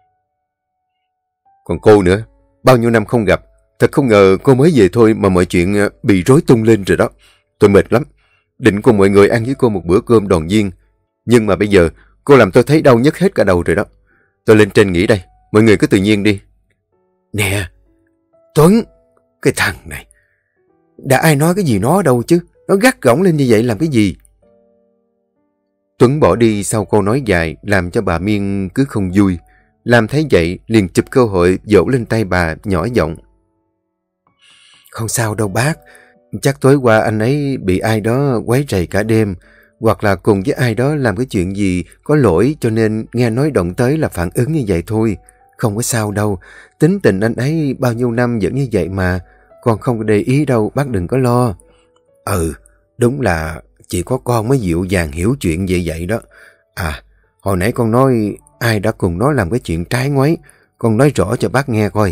Còn cô nữa, bao nhiêu năm không gặp, thật không ngờ cô mới về thôi mà mọi chuyện bị rối tung lên rồi đó. Tôi mệt lắm, định cùng mọi người ăn với cô một bữa cơm đoàn viên. Nhưng mà bây giờ cô làm tôi thấy đau nhức hết cả đầu rồi đó. Tôi lên trên nghỉ đây, mọi người cứ tự nhiên đi. Nè, Tuấn, cái thằng này, đã ai nói cái gì nó đâu chứ, nó gắt gỏng lên như vậy làm cái gì? Tuấn bỏ đi sau câu nói dài làm cho bà Miên cứ không vui. Lam thấy vậy liền chụp cơ hội vỗ lên tay bà nhỏ giọng. Không sao đâu bác, chắc tối qua anh ấy bị ai đó quấy rầy cả đêm, hoặc là cùng với ai đó làm cái chuyện gì có lỗi cho nên nghe nói động tới là phản ứng như vậy thôi. Không có sao đâu, tính tình anh ấy bao nhiêu năm vẫn như vậy mà, con không có để ý đâu, bác đừng có lo. Đúng là chỉ có con mới dịu dàng hiểu chuyện vậy đó. À, hồi nãy con nói ai đã cùng nó làm cái chuyện trái ngoáy, con nói rõ cho bác nghe coi.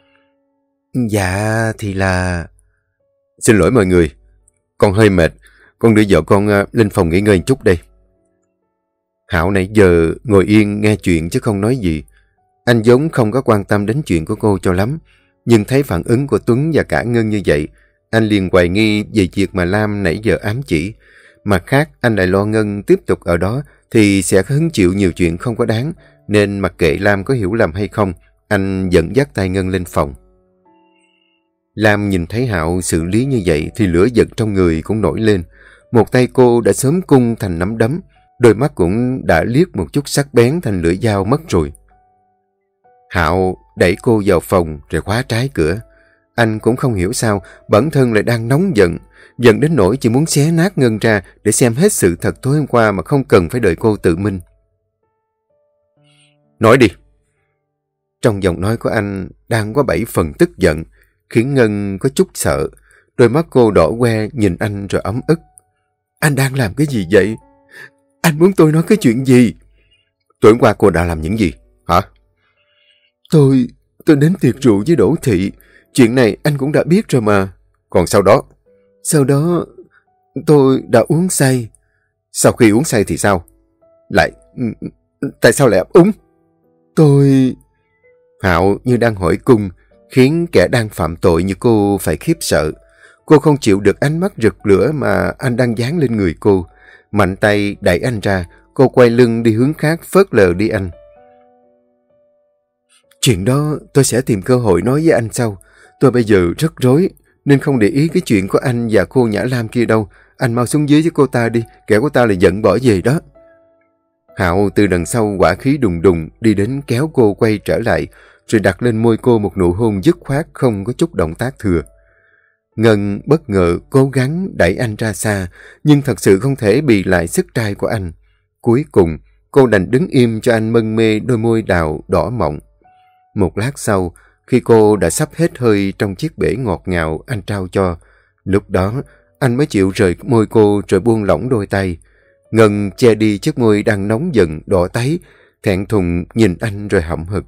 Dạ thì là... Xin lỗi mọi người, con hơi mệt, con đưa vợ con lên phòng nghỉ ngơi một chút đây. Hảo nãy giờ ngồi yên nghe chuyện chứ không nói gì. Anh vốn không có quan tâm đến chuyện của cô cho lắm, nhưng thấy phản ứng của Tuấn và cả Ngân như vậy, anh liền hoài nghi về việc mà Lam nãy giờ ám chỉ. Mặt khác, anh lại lo Ngân tiếp tục ở đó thì sẽ hứng chịu nhiều chuyện không có đáng, nên mặc kệ Lam có hiểu lầm hay không, anh dẫn dắt tay Ngân lên phòng. Lam nhìn thấy Hạo xử lý như vậy thì lửa giận trong người cũng nổi lên. Một tay cô đã sớm cung thành nắm đấm, đôi mắt cũng đã liếc một chút sắc bén thành lưỡi dao mất rồi. Hạo đẩy cô vào phòng rồi khóa trái cửa. Anh cũng không hiểu sao bản thân lại đang nóng giận, giận đến nỗi chỉ muốn xé nát Ngân ra để xem hết sự thật tối hôm qua mà không cần phải đợi cô tự minh. Nói đi. Trong giọng nói của anh đang có 7 phần tức giận, khiến Ngân có chút sợ. Đôi mắt cô đỏ que nhìn anh rồi ấm ức. Anh đang làm cái gì vậy? Anh muốn tôi nói cái chuyện gì? Tối hôm qua cô đã làm những gì? Hả? Tôi đến tiệc rượu với Đỗ Thị. Chuyện này anh cũng đã biết rồi mà. Còn sau đó? Sau đó tôi đã uống say. Sau khi uống say thì sao? Tại sao lại ấp úng? Tôi... Hạo như đang hỏi cung, khiến kẻ đang phạm tội như cô phải khiếp sợ. Cô không chịu được ánh mắt rực lửa mà anh đang dán lên người cô. Mạnh tay đẩy anh ra, cô quay lưng đi hướng khác phớt lờ đi anh. Chuyện đó tôi sẽ tìm cơ hội nói với anh sau. Tôi bây giờ rất rối, nên không để ý cái chuyện của anh và cô Nhã Lam kia đâu. Anh mau xuống dưới với cô ta đi, kẻo cô ta lại giận bỏ về đó. Hạo từ đằng sau hỏa khí đùng đùng đi đến kéo cô quay trở lại, rồi đặt lên môi cô một nụ hôn dứt khoát không có chút động tác thừa. Ngân bất ngờ cố gắng đẩy anh ra xa, nhưng thật sự không thể bì lại sức trai của anh. Cuối cùng, cô đành đứng im cho anh mân mê đôi môi đào đỏ mọng. Một lát sau, khi cô đã sắp hết hơi trong chiếc bể ngọt ngào anh trao cho, lúc đó anh mới chịu rời môi cô rồi buông lỏng đôi tay. Ngân che đi chiếc môi đang nóng giận đỏ tái, thẹn thùng nhìn anh rồi hậm hực.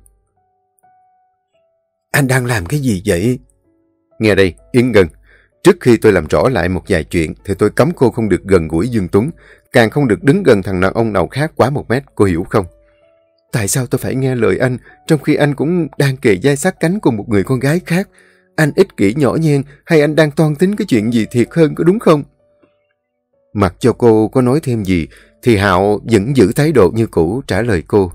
Anh đang làm cái gì vậy? Nghe đây, Yến Ngân. Trước khi tôi làm rõ lại một vài chuyện thì tôi cấm cô không được gần gũi Dương Tuấn, càng không được đứng gần thằng đàn ông nào khác quá 1 mét, cô hiểu không? Tại sao tôi phải nghe lời anh, trong khi anh cũng đang kề vai sát cánh cùng một người con gái khác? Anh ích kỷ nhỏ nhen hay anh đang toan tính cái chuyện gì thiệt hơn, có đúng không? Mặc cho cô có nói thêm gì thì Hạo vẫn giữ thái độ như cũ trả lời cô.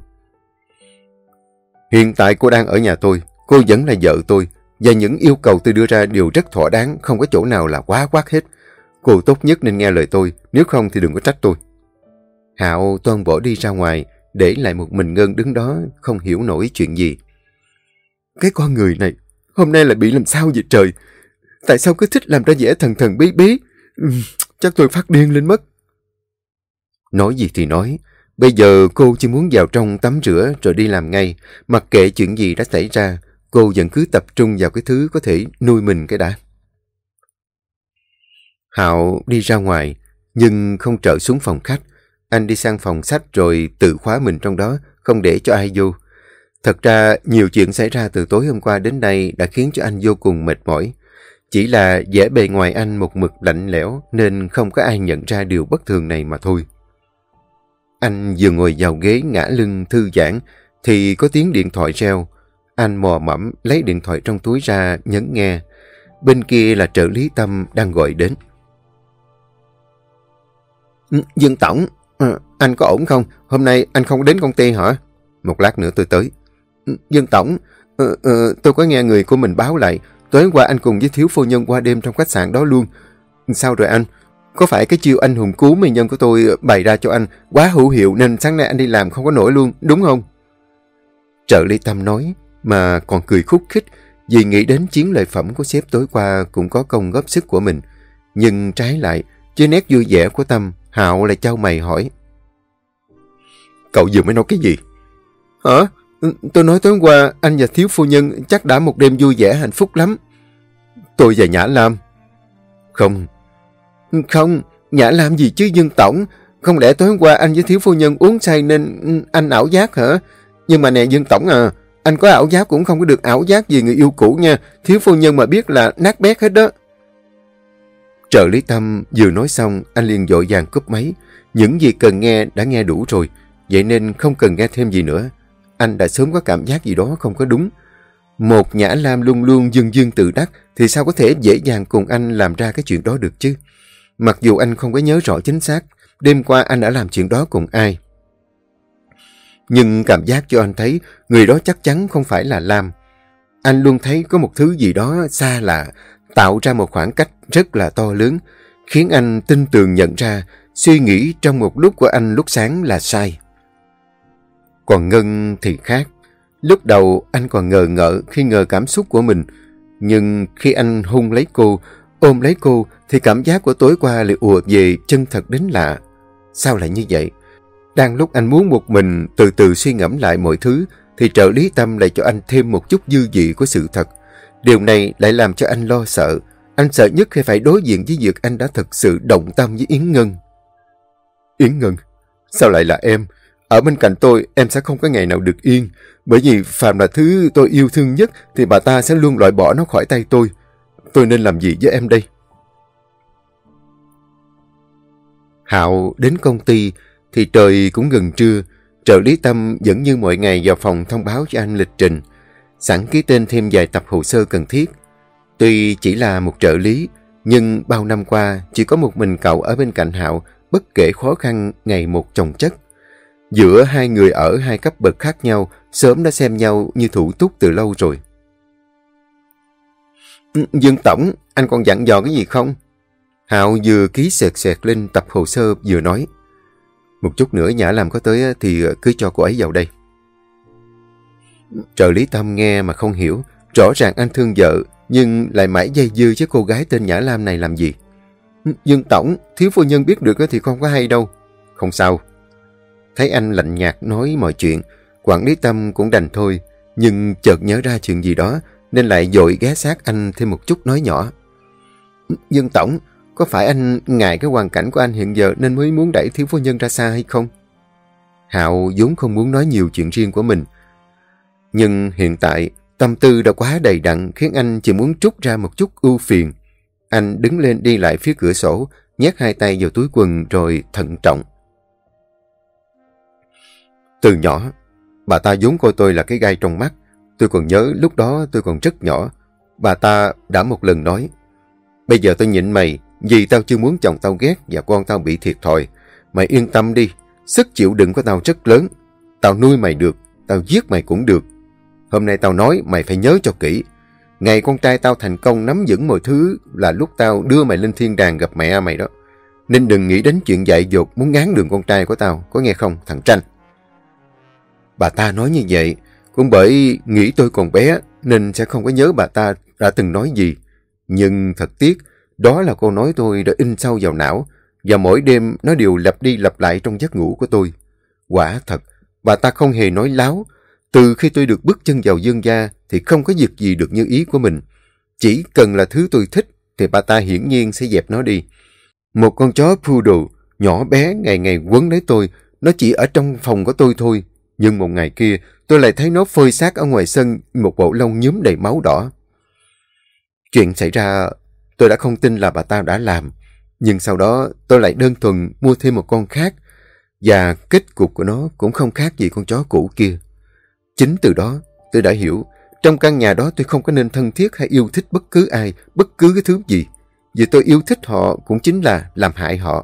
Hiện tại cô đang ở nhà tôi, cô vẫn là vợ tôi, và những yêu cầu tôi đưa ra đều rất thỏa đáng, không có chỗ nào là quá quát hết. Cô tốt nhất nên nghe lời tôi, nếu không thì đừng có trách tôi. Hạo toan bỏ đi ra ngoài, để lại một mình Ngân đứng đó không hiểu nổi chuyện gì. Cái con người này hôm nay lại bị làm sao vậy trời? Tại sao cứ thích làm ra vẻ thần thần bí bí? Chắc tôi phát điên lên mất. Nói gì thì nói, Bây giờ cô chỉ muốn vào trong tắm rửa rồi đi làm ngay. Mặc kệ chuyện gì đã xảy ra, cô vẫn cứ tập trung vào cái thứ có thể nuôi mình cái đã. Hạo đi ra ngoài, nhưng không trở xuống phòng khách. Anh đi sang phòng sách rồi tự khóa mình trong đó, không để cho ai vô. Thật ra, nhiều chuyện xảy ra từ tối hôm qua đến nay đã khiến cho anh vô cùng mệt mỏi. Chỉ là vẻ bề ngoài anh một mực lạnh lẽo nên không có ai nhận ra điều bất thường này mà thôi. Anh vừa ngồi vào ghế ngã lưng thư giãn thì có tiếng điện thoại reo. Anh mò mẫm lấy điện thoại trong túi ra nhấn nghe. Bên kia là trợ lý Tâm đang gọi đến. Dương Tổng, anh có ổn không? Hôm nay anh không đến công ty hả? Một lát nữa tôi tới. Dương Tổng, tôi có nghe người của mình báo lại. Tối qua anh cùng với thiếu phu nhân qua đêm trong khách sạn đó luôn. Sao rồi anh? Có phải cái chiêu anh hùng cứu mỹ nhân của tôi bày ra cho anh quá hữu hiệu nên sáng nay anh đi làm không có nổi luôn, đúng không? Trợ lý Tâm nói mà còn cười khúc khích vì nghĩ đến chiến lợi phẩm của sếp tối qua cũng có công góp sức của mình. Nhưng trái lại, với nét vui vẻ của Tâm, Hạo lại chau mày hỏi. Cậu vừa mới nói cái gì? Hả? Tôi nói tối qua anh và thiếu phu nhân chắc đã một đêm vui vẻ hạnh phúc lắm. Tôi và Nhã Lam. Không, Nhã Lam gì chứ Dương Tổng. Không lẽ tối qua anh với thiếu phu nhân uống say nên anh ảo giác hả? Nhưng mà nè Dương Tổng à, anh có ảo giác cũng không có được ảo giác vì người yêu cũ nha. Thiếu phu nhân mà biết là nát bét hết đó. Trợ lý Tâm vừa nói xong, anh liền vội vàng cúp máy. Những gì cần nghe đã nghe đủ rồi, vậy nên không cần nghe thêm gì nữa. Anh đã sớm có cảm giác gì đó không có đúng. Một Nhã Lam luôn luôn dương dương tự đắc thì sao có thể dễ dàng cùng anh làm ra cái chuyện đó được chứ? Mặc dù anh không có nhớ rõ chính xác đêm qua anh đã làm chuyện đó cùng ai. Nhưng cảm giác cho anh thấy người đó chắc chắn không phải là Lam. Anh luôn thấy có một thứ gì đó xa lạ, tạo ra một khoảng cách rất là to lớn, khiến anh tin tường nhận ra suy nghĩ trong một lúc của anh lúc sáng là sai. Còn Ngân thì khác. Lúc đầu anh còn ngờ ngợ khi ngờ cảm xúc của mình, nhưng khi anh hôn lấy cô, ôm lấy cô thì cảm giác của tối qua lại ùa về chân thật đến lạ. Sao lại như vậy? Đang lúc anh muốn một mình từ từ suy ngẫm lại mọi thứ thì trợ lý Tâm lại cho anh thêm một chút dư vị của sự thật. Điều này lại làm cho anh lo sợ. Anh sợ nhất khi phải đối diện với việc anh đã thực sự động tâm với Yến Ngân. Yến Ngân? Sao lại là em? Ở bên cạnh tôi, em sẽ không có ngày nào được yên. Bởi vì phàm là thứ tôi yêu thương nhất thì bà ta sẽ luôn loại bỏ nó khỏi tay tôi. Tôi nên làm gì với em đây? Hạo đến công ty thì trời cũng gần trưa. Trợ lý Tâm vẫn như mọi ngày vào phòng thông báo cho anh lịch trình, sẵn ký tên thêm vài tập hồ sơ cần thiết. Tuy chỉ là một trợ lý, nhưng bao năm qua chỉ có một mình cậu ở bên cạnh Hạo, bất kể khó khăn ngày một chồng chất. Giữa hai người ở hai cấp bậc khác nhau, sớm đã xem nhau như thủ túc từ lâu rồi. Dương Tổng, anh còn dặn dò cái gì không? Hạo vừa ký sệt sệt lên tập hồ sơ vừa nói. Một chút nữa Nhã Lam có tới thì cứ cho cô ấy vào đây. Trợ lý Tâm nghe mà không hiểu. Rõ ràng anh thương vợ, nhưng lại mãi dây dưa với cô gái tên Nhã Lam này làm gì? Dương Tổng, thiếu phu nhân biết được thì không có hay đâu. Không sao. Thấy anh lạnh nhạt nói mọi chuyện, quản lý Tâm cũng đành thôi. Nhưng chợt nhớ ra chuyện gì đó, nên lại vội ghé sát anh thêm một chút nói nhỏ. Dương Tổng, có phải anh ngại cái hoàn cảnh của anh hiện giờ nên mới muốn đẩy thiếu phu nhân ra xa hay không? Hạo vốn không muốn nói nhiều chuyện riêng của mình. Nhưng hiện tại, tâm tư đã quá đầy đặn khiến anh chỉ muốn trút ra một chút ưu phiền. Anh đứng lên đi lại phía cửa sổ, nhét hai tay vào túi quần rồi thận trọng. Từ nhỏ, bà ta vốn coi tôi là cái gai trong mắt. Tôi còn nhớ lúc đó tôi còn rất nhỏ. Bà ta đã một lần nói, bây giờ tôi nhịn mày, vì tao chưa muốn chồng tao ghét và con tao bị thiệt thòi. Mày yên tâm đi, sức chịu đựng của tao rất lớn. Tao nuôi mày được, tao giết mày cũng được. Hôm nay tao nói mày phải nhớ cho kỹ. Ngày con trai tao thành công nắm vững mọi thứ là lúc tao đưa mày lên thiên đàng gặp mẹ mày đó. Nên đừng nghĩ đến chuyện dại dột muốn ngán đường con trai của tao, có nghe không thằng Tranh? Bà ta nói như vậy, cũng bởi nghĩ tôi còn bé nên sẽ không có nhớ bà ta đã từng nói gì. Nhưng thật tiếc, đó là câu nói tôi đã in sâu vào não và mỗi đêm nó đều lặp đi lặp lại trong giấc ngủ của tôi. Quả thật, bà ta không hề nói láo. Từ khi tôi được bước chân vào Dương gia thì không có việc gì được như ý của mình. Chỉ cần là thứ tôi thích thì bà ta hiển nhiên sẽ dẹp nó đi. Một con chó poodle nhỏ bé ngày ngày quấn lấy tôi, nó chỉ ở trong phòng của tôi thôi. Nhưng một ngày kia, tôi lại thấy nó phơi xác ở ngoài sân, một bộ lông nhúm đầy máu đỏ. Chuyện xảy ra, tôi đã không tin là bà ta đã làm. Nhưng sau đó, tôi lại đơn thuần mua thêm một con khác. Và kết cục của nó cũng không khác gì con chó cũ kia. Chính từ đó, tôi đã hiểu, trong căn nhà đó tôi không có nên thân thiết hay yêu thích bất cứ ai, bất cứ cái thứ gì. Vì tôi yêu thích họ cũng chính là làm hại họ.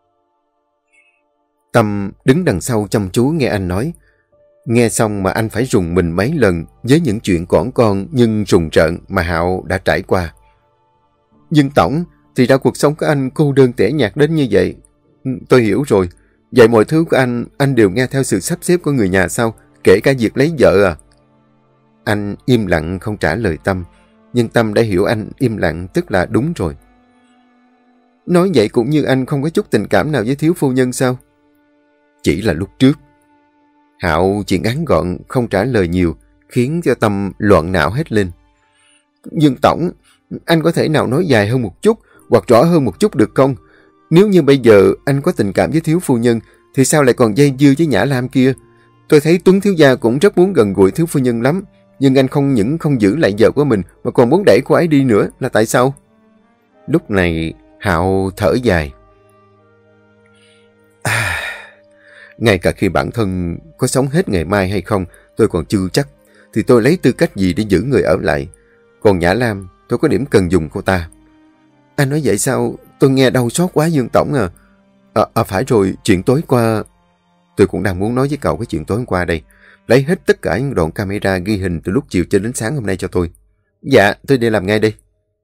Tâm đứng đằng sau chăm chú nghe anh nói. Nghe xong mà anh phải rùng mình mấy lần với những chuyện cỏn con nhưng rùng rợn mà Hạo đã trải qua. Nhưng tổng, thì ra cuộc sống của anh cô đơn tẻ nhạt đến như vậy. Tôi hiểu rồi. Vậy mọi thứ của anh đều nghe theo sự sắp xếp của người nhà sao? Kể cả việc lấy vợ à? Anh im lặng không trả lời Tâm. Nhưng Tâm đã hiểu anh im lặng tức là đúng rồi. Nói vậy cũng như anh không có chút tình cảm nào với thiếu phu nhân sao? Chỉ là lúc trước. Hạo chỉ ngắn gọn không trả lời nhiều, khiến cho Tâm loạn não hết lên. Nhưng tổng, anh có thể nào nói dài hơn một chút hoặc rõ hơn một chút được không? Nếu như bây giờ anh có tình cảm với thiếu phu nhân thì sao lại còn dây dưa với Nhã Lam kia? Tôi thấy Tuấn thiếu gia cũng rất muốn gần gũi thiếu phu nhân lắm, nhưng anh không những không giữ lại vợ của mình mà còn muốn đẩy cô ấy đi nữa, là tại sao? Lúc này Hạo thở dài. Ngay cả khi bản thân có sống hết ngày mai hay không, tôi còn chưa chắc, thì tôi lấy tư cách gì để giữ người ở lại? Còn Nhã Lam, tôi có điểm cần dùng cô ta. Anh nói vậy sao? Tôi nghe đau xót quá Dương tổng à. Phải rồi, chuyện tối qua... Tôi cũng đang muốn nói với cậu cái chuyện tối qua đây. Lấy hết tất cả những đoạn camera ghi hình từ lúc chiều cho đến sáng hôm nay cho tôi. Dạ, tôi đi làm ngay đây.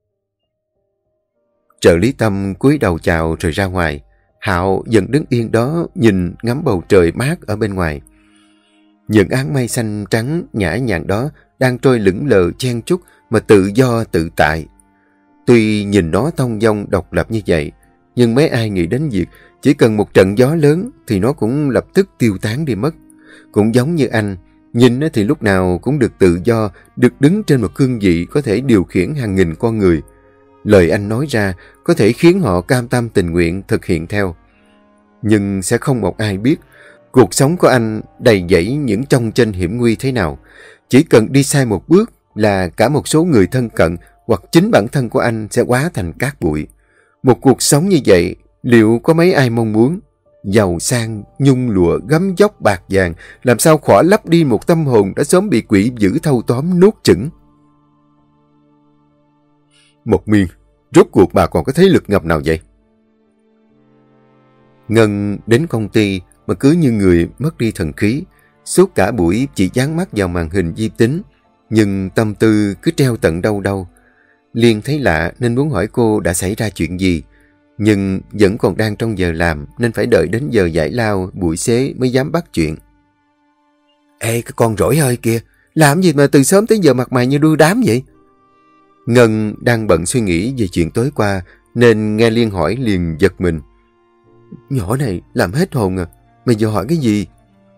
Trợ lý Tâm cúi đầu chào rồi ra ngoài. Hạo vẫn đứng yên đó nhìn ngắm bầu trời mát ở bên ngoài. Những áng mây xanh trắng nhã nhặn đó đang trôi lững lờ chen chúc mà tự do tự tại. Tuy nhìn nó thong dong độc lập như vậy, nhưng mấy ai nghĩ đến việc chỉ cần một trận gió lớn thì nó cũng lập tức tiêu tán đi mất. Cũng giống như anh, nhìn thì lúc nào cũng được tự do, được đứng trên một cương vị có thể điều khiển hàng nghìn con người. Lời anh nói ra có thể khiến họ cam tâm tình nguyện thực hiện theo. Nhưng sẽ không một ai biết cuộc sống của anh đầy dẫy những chông chênh hiểm nguy thế nào. Chỉ cần đi sai một bước là cả một số người thân cận hoặc chính bản thân của anh sẽ hóa thành cát bụi. Một cuộc sống như vậy liệu có mấy ai mong muốn? Giàu sang, nhung lụa, gấm vóc bạc vàng làm sao khỏa lấp đi một tâm hồn đã sớm bị quỷ dữ thâu tóm nuốt chửng. Một Miên, rốt cuộc bà còn có thế lực ngầm nào vậy? Ngân đến công ty mà cứ như người mất đi thần khí. Suốt cả buổi chỉ dán mắt vào màn hình vi tính, nhưng tâm tư cứ treo tận đâu đâu. Liên thấy lạ nên muốn hỏi cô đã xảy ra chuyện gì, nhưng vẫn còn đang trong giờ làm nên phải đợi đến giờ giải lao buổi xế mới dám bắt chuyện. Ê, cái con rỗi hơi kìa, làm gì mà từ sớm tới giờ mặt mày như đuôi đám vậy? Ngân đang bận suy nghĩ về chuyện tối qua nên nghe Liên hỏi liền giật mình. Nhỏ này làm hết hồn à, mày vừa hỏi cái gì?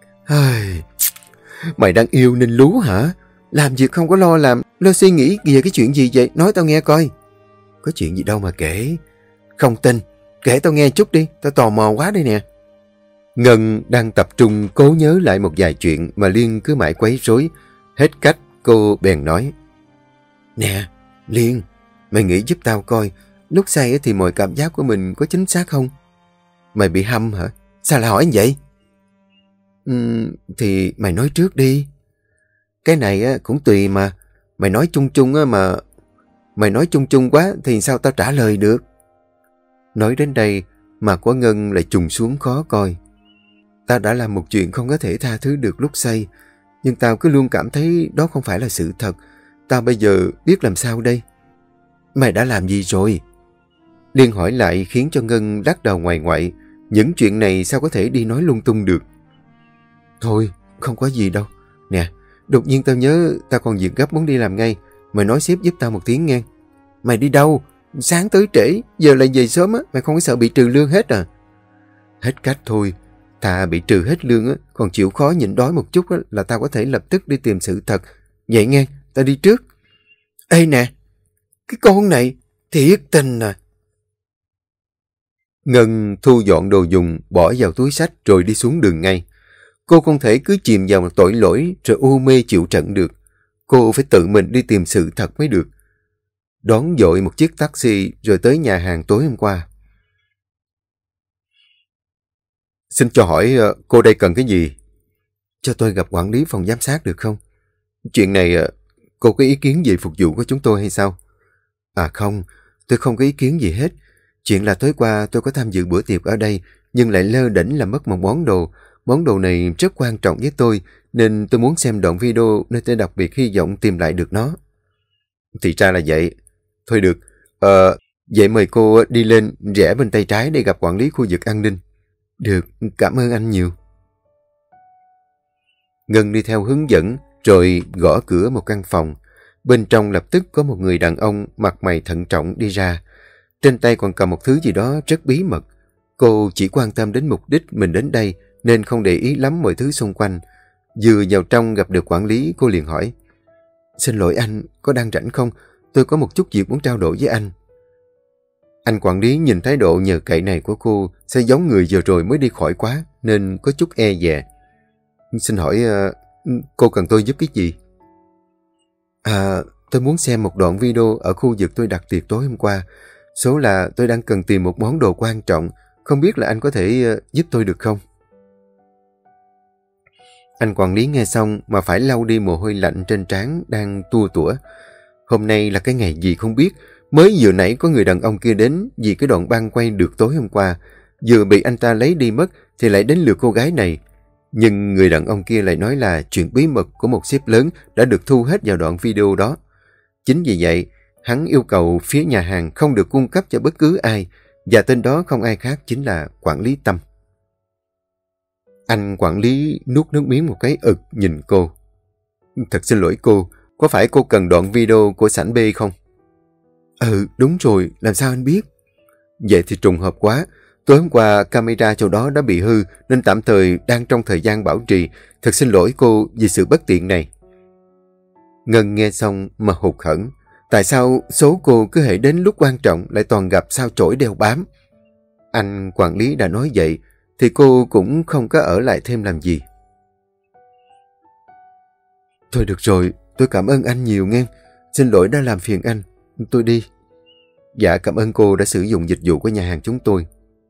Mày đang yêu nên lú hả? Làm việc không có lo làm, lo suy nghĩ về cái chuyện gì vậy? Nói tao nghe coi. Có chuyện gì đâu mà kể. Không tin, kể tao nghe chút đi, tao tò mò quá đây nè. Ngân đang tập trung cố nhớ lại một vài chuyện mà Liên cứ mãi quấy rối. Hết cách cô bèn nói. Nè, Liên, mày nghĩ giúp tao coi, lúc say thì mọi cảm giác của mình có chính xác không? Mày bị hâm hả? Sao lại hỏi như vậy? Thì mày nói trước đi. Cái này cũng tùy mà. Mày nói chung chung mà... Mày nói chung chung quá thì sao tao trả lời được? Nói đến đây mà của Ngân lại trùng xuống khó coi. Tao đã làm một chuyện không có thể tha thứ được lúc say, nhưng tao cứ luôn cảm thấy đó không phải là sự thật. Tao bây giờ biết làm sao đây? Mày đã làm gì rồi? Liên hỏi lại khiến cho Ngân lắc đầu ngoài ngoại. Những chuyện này sao có thể đi nói lung tung được? Thôi, không có gì đâu. Nè, đột nhiên tao nhớ tao còn việc gấp muốn đi làm ngay. Mày nói sếp giúp tao một tiếng nghe. Mày đi đâu? Sáng tới trễ, giờ lại về sớm á, mày không có sợ bị trừ lương hết à? Hết cách thôi. Thà bị trừ hết lương á, còn chịu khó nhịn đói một chút á, là tao có thể lập tức đi tìm sự thật. Vậy nghe, tao đi trước. Ê nè, cái con này thiệt tình à. Ngân thu dọn đồ dùng, bỏ vào túi xách rồi đi xuống đường ngay. Cô không thể cứ chìm vào một tội lỗi rồi u mê chịu trận được. Cô phải tự mình đi tìm sự thật mới được. Đón dội một chiếc taxi rồi tới nhà hàng tối hôm qua. Xin cho hỏi cô đây cần cái gì? Cho tôi gặp quản lý phòng giám sát được không? Chuyện này cô có ý kiến gì phục vụ của chúng tôi hay sao? À không, tôi không có ý kiến gì hết. Chuyện là tối qua tôi có tham dự bữa tiệc ở đây nhưng lại lơ đễnh làm mất một món đồ. Món đồ này rất quan trọng với tôi nên tôi muốn xem đoạn video nên tôi đặc biệt hy vọng tìm lại được nó. Thì ra là vậy. Thôi được. Vậy mời cô đi lên rẽ bên tay trái để gặp quản lý khu vực an ninh. Được, cảm ơn anh nhiều. Ngân đi theo hướng dẫn rồi gõ cửa một căn phòng. Bên trong lập tức có một người đàn ông mặt mày thận trọng đi ra. Trên tay còn cầm một thứ gì đó rất bí mật. Cô chỉ quan tâm đến mục đích mình đến đây nên không để ý lắm mọi thứ xung quanh. Vừa vào trong gặp được quản lý, cô liền hỏi. Xin lỗi anh, có đang rảnh không? Tôi có một chút việc muốn trao đổi với anh. Anh quản lý nhìn thái độ nhờ cậy này của cô sẽ giống người vừa rồi mới đi khỏi quá nên có chút e dè. Xin hỏi cô cần tôi giúp cái gì? Tôi muốn xem một đoạn video ở khu vực tôi đặt tiệc tối hôm qua. Số là tôi đang cần tìm một món đồ quan trọng. Không biết là anh có thể giúp tôi được không? Anh quản lý nghe xong mà phải lau đi mồ hôi lạnh trên trán đang tua tủa. Hôm nay là cái ngày gì không biết. Mới vừa nãy có người đàn ông kia đến vì cái đoạn băng quay được tối hôm qua. Vừa bị anh ta lấy đi mất thì lại đến lượt cô gái này. Nhưng người đàn ông kia lại nói là chuyện bí mật của một sếp lớn đã được thu hết vào đoạn video đó. Chính vì vậy, hắn yêu cầu phía nhà hàng không được cung cấp cho bất cứ ai, và tên đó không ai khác chính là quản lý Tâm. Anh quản lý nuốt nước miếng một cái nhìn cô. Thật xin lỗi cô, có phải cô cần đoạn video của sảnh B không? Ừ, đúng rồi, làm sao anh biết? Vậy thì trùng hợp quá. Tối hôm qua camera chỗ đó đã bị hư nên tạm thời đang trong thời gian bảo trì. Thật xin lỗi cô vì sự bất tiện này. Ngân nghe xong mà hụt hẫng. Tại sao số cô cứ hễ đến lúc quan trọng lại toàn gặp sao chổi đeo bám? Anh quản lý đã nói vậy thì cô cũng không có ở lại thêm làm gì. Thôi được rồi, tôi cảm ơn anh nhiều nghe. Xin lỗi đã làm phiền anh. Tôi đi. Dạ, cảm ơn cô đã sử dụng dịch vụ của nhà hàng chúng tôi.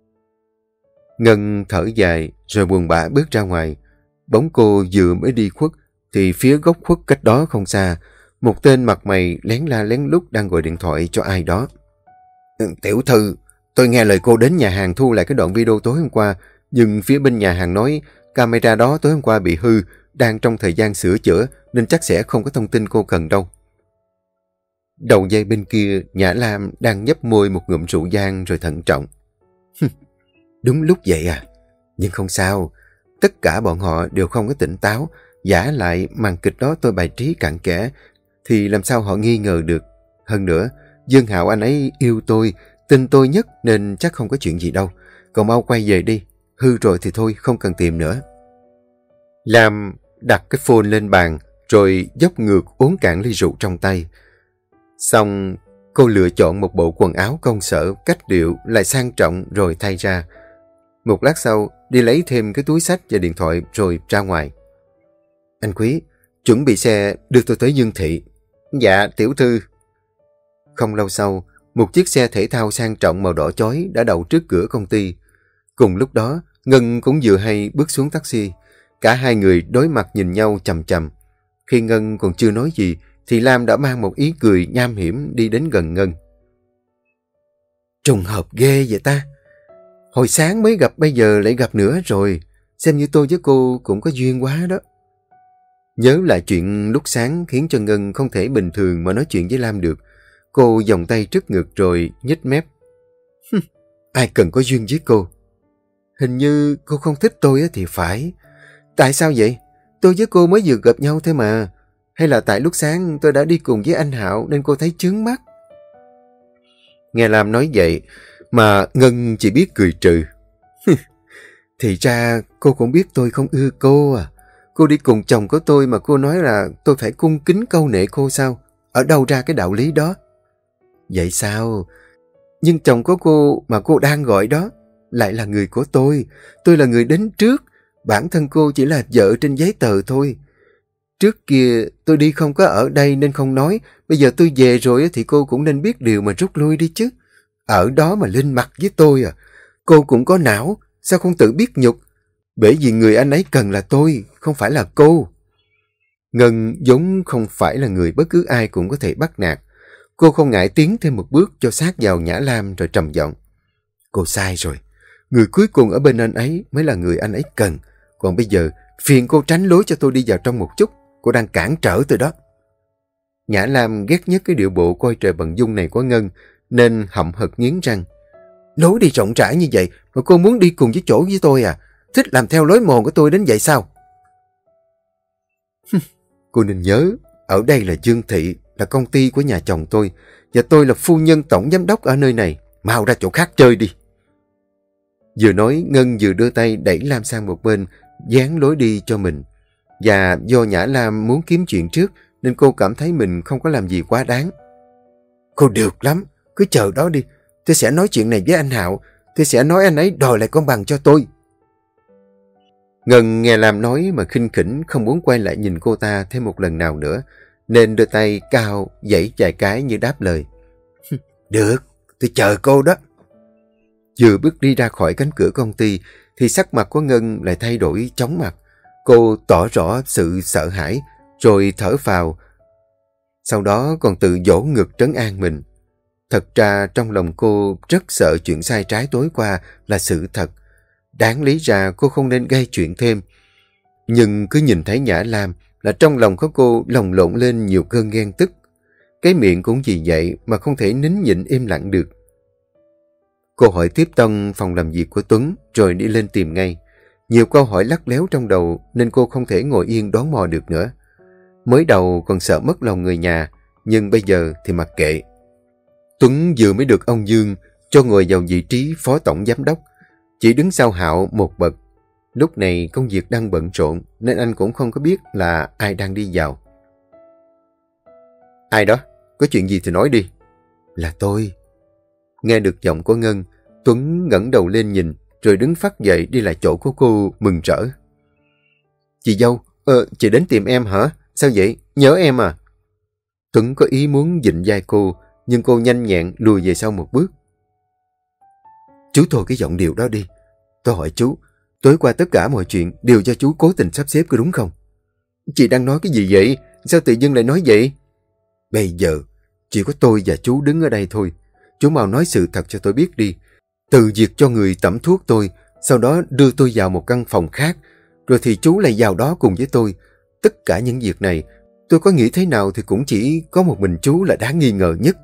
Ngân thở dài rồi buồn bã bước ra ngoài. Bóng cô vừa mới đi khuất thì phía góc khuất cách đó không xa, một tên mặt mày lén la lén lút đang gọi điện thoại cho ai đó. Tiểu thư, tôi nghe lời cô đến nhà hàng thu lại cái đoạn video tối hôm qua, nhưng phía bên nhà hàng nói camera đó tối hôm qua bị hư, đang trong thời gian sửa chữa nên chắc sẽ không có thông tin cô cần đâu. Đầu dây bên kia, Nhã Lam đang nhấp môi một ngụm rượu vang rồi thận trọng. Đúng lúc vậy à? Nhưng không sao, tất cả bọn họ đều không có tỉnh táo, giả lại màn kịch đó tôi bài trí cặn kẽ, thì làm sao họ nghi ngờ được. Hơn nữa, Dương Hạo anh ấy yêu tôi, tin tôi nhất nên chắc không có chuyện gì đâu. Cậu mau quay về đi, hư rồi thì thôi, không cần tìm nữa. Lam đặt cái phone lên bàn, rồi dốc ngược uống cạn ly rượu trong tay. Xong, cô lựa chọn một bộ quần áo công sở, cách điệu lại sang trọng rồi thay ra. Một lát sau, đi lấy thêm cái túi xách và điện thoại rồi ra ngoài. Anh Quý, chuẩn bị xe đưa tôi tới Dương Thị. Dạ, tiểu thư. Không lâu sau, một chiếc xe thể thao sang trọng màu đỏ chói đã đậu trước cửa công ty. Cùng lúc đó, Ngân cũng vừa hay bước xuống taxi. Cả hai người đối mặt nhìn nhau chằm chằm. Khi Ngân còn chưa nói gì, thì Lam đã mang một ý cười nham hiểm đi đến gần Ngân. Trùng hợp ghê vậy ta. Hồi sáng mới gặp bây giờ lại gặp nữa rồi. Xem như tôi với cô cũng có duyên quá đó. Nhớ lại chuyện lúc sáng khiến cho Ngân không thể bình thường mà nói chuyện với Lam được. Cô vòng tay trước ngực rồi nhếch mép. Ai cần có duyên với cô? Hình như cô không thích tôi thì phải. Tại sao vậy? Tôi với cô mới vừa gặp nhau thôi mà. Hay là tại lúc sáng tôi đã đi cùng với anh Hạo nên cô thấy chướng mắt? Nghe Lam nói vậy mà Ngân chỉ biết cười trừ. Thì ra cô cũng biết tôi không ưa cô à. Cô đi cùng chồng của tôi mà cô nói là tôi phải cung kính câu nệ cô sao? Ở đâu ra cái đạo lý đó? Vậy sao? Nhưng chồng của cô mà cô đang gọi đó lại là người của tôi. Tôi là người đến trước. Bản thân cô chỉ là vợ trên giấy tờ thôi. Trước kia tôi đi không có ở đây nên không nói. Bây giờ tôi về rồi thì cô cũng nên biết điều mà rút lui đi chứ. Ở đó mà lên mặt với tôi à. Cô cũng có não. Sao không tự biết nhục? Bởi vì người anh ấy cần là tôi, không phải là cô. Ngân vốn không phải là người bất cứ ai cũng có thể bắt nạt. Cô không ngại tiến thêm một bước cho sát vào Nhã Lam rồi trầm giọng. Cô sai rồi. Người cuối cùng ở bên anh ấy mới là người anh ấy cần. Còn bây giờ, phiền cô tránh lối cho tôi đi vào trong một chút. Cô đang cản trở tôi đó. Nhã Lam ghét nhất cái điệu bộ coi trời bằng dung này của Ngân, nên hậm hực nghiến răng. Lối đi rộng rãi như vậy mà cô muốn đi cùng với chỗ với tôi à? Thích làm theo lối mòn của tôi đến vậy sao? Cô nên nhớ, ở đây là Dương Thị, là công ty của nhà chồng tôi, và tôi là phu nhân tổng giám đốc ở nơi này. Mau ra chỗ khác chơi đi. Vừa nói, Ngân vừa đưa tay đẩy Lam sang một bên, dán lối đi cho mình. Và do Nhã Lam muốn kiếm chuyện trước, nên cô cảm thấy mình không có làm gì quá đáng. Cô được lắm, cứ chờ đó đi. Tôi sẽ nói chuyện này với anh Hạo. Tôi sẽ nói anh ấy đòi lại công bằng cho tôi. Ngân nghe Lam nói mà khinh khỉnh không muốn quay lại nhìn cô ta thêm một lần nào nữa, nên đưa tay cao giãy vài cái như đáp lời. Được, tôi chờ cô đó. Vừa bước đi ra khỏi cánh cửa công ty thì sắc mặt của Ngân lại thay đổi chóng mặt. Cô tỏ rõ sự sợ hãi rồi thở phào. Sau đó còn tự dỗ ngực trấn an mình. Thật ra trong lòng cô rất sợ chuyện sai trái tối qua là sự thật. Đáng lý ra cô không nên gây chuyện thêm. Nhưng cứ nhìn thấy Nhã Lam là trong lòng của cô lồng lộn lên nhiều cơn ghen tức. Cái miệng cũng vì vậy mà không thể nín nhịn im lặng được. Cô hỏi tiếp Tân phòng làm việc của Tuấn rồi đi lên tìm ngay. Nhiều câu hỏi lắt léo trong đầu nên cô không thể ngồi yên đoán mò được nữa. Mới đầu còn sợ mất lòng người nhà, nhưng bây giờ thì mặc kệ. Tuấn vừa mới được ông Dương cho ngồi vào vị trí phó tổng giám đốc, chỉ đứng sau Hạo một bậc. Lúc này công việc đang bận rộn nên anh cũng không có biết là ai đang đi vào. Ai đó? Có chuyện gì thì nói đi. Là tôi. Nghe được giọng của Ngân, Tuấn ngẩng đầu lên nhìn rồi đứng phắt dậy đi lại chỗ của cô mừng rỡ. Chị dâu, chị đến tìm em hả? Sao vậy? Nhớ em à? Tuấn có ý muốn vịn vai cô, nhưng cô nhanh nhẹn lùi về sau một bước. Chú thôi cái giọng điệu đó đi. Tôi hỏi chú, tối qua tất cả mọi chuyện đều do chú cố tình sắp xếp có đúng không? Chị đang nói cái gì vậy? Sao tự dưng lại nói vậy? Bây giờ, chỉ có tôi và chú đứng ở đây thôi. Chú mau nói sự thật cho tôi biết đi. Từ việc cho người tẩm thuốc tôi, sau đó đưa tôi vào một căn phòng khác, rồi thì chú lại vào đó cùng với tôi. Tất cả những việc này, tôi có nghĩ thế nào thì cũng chỉ có một mình chú là đáng nghi ngờ nhất.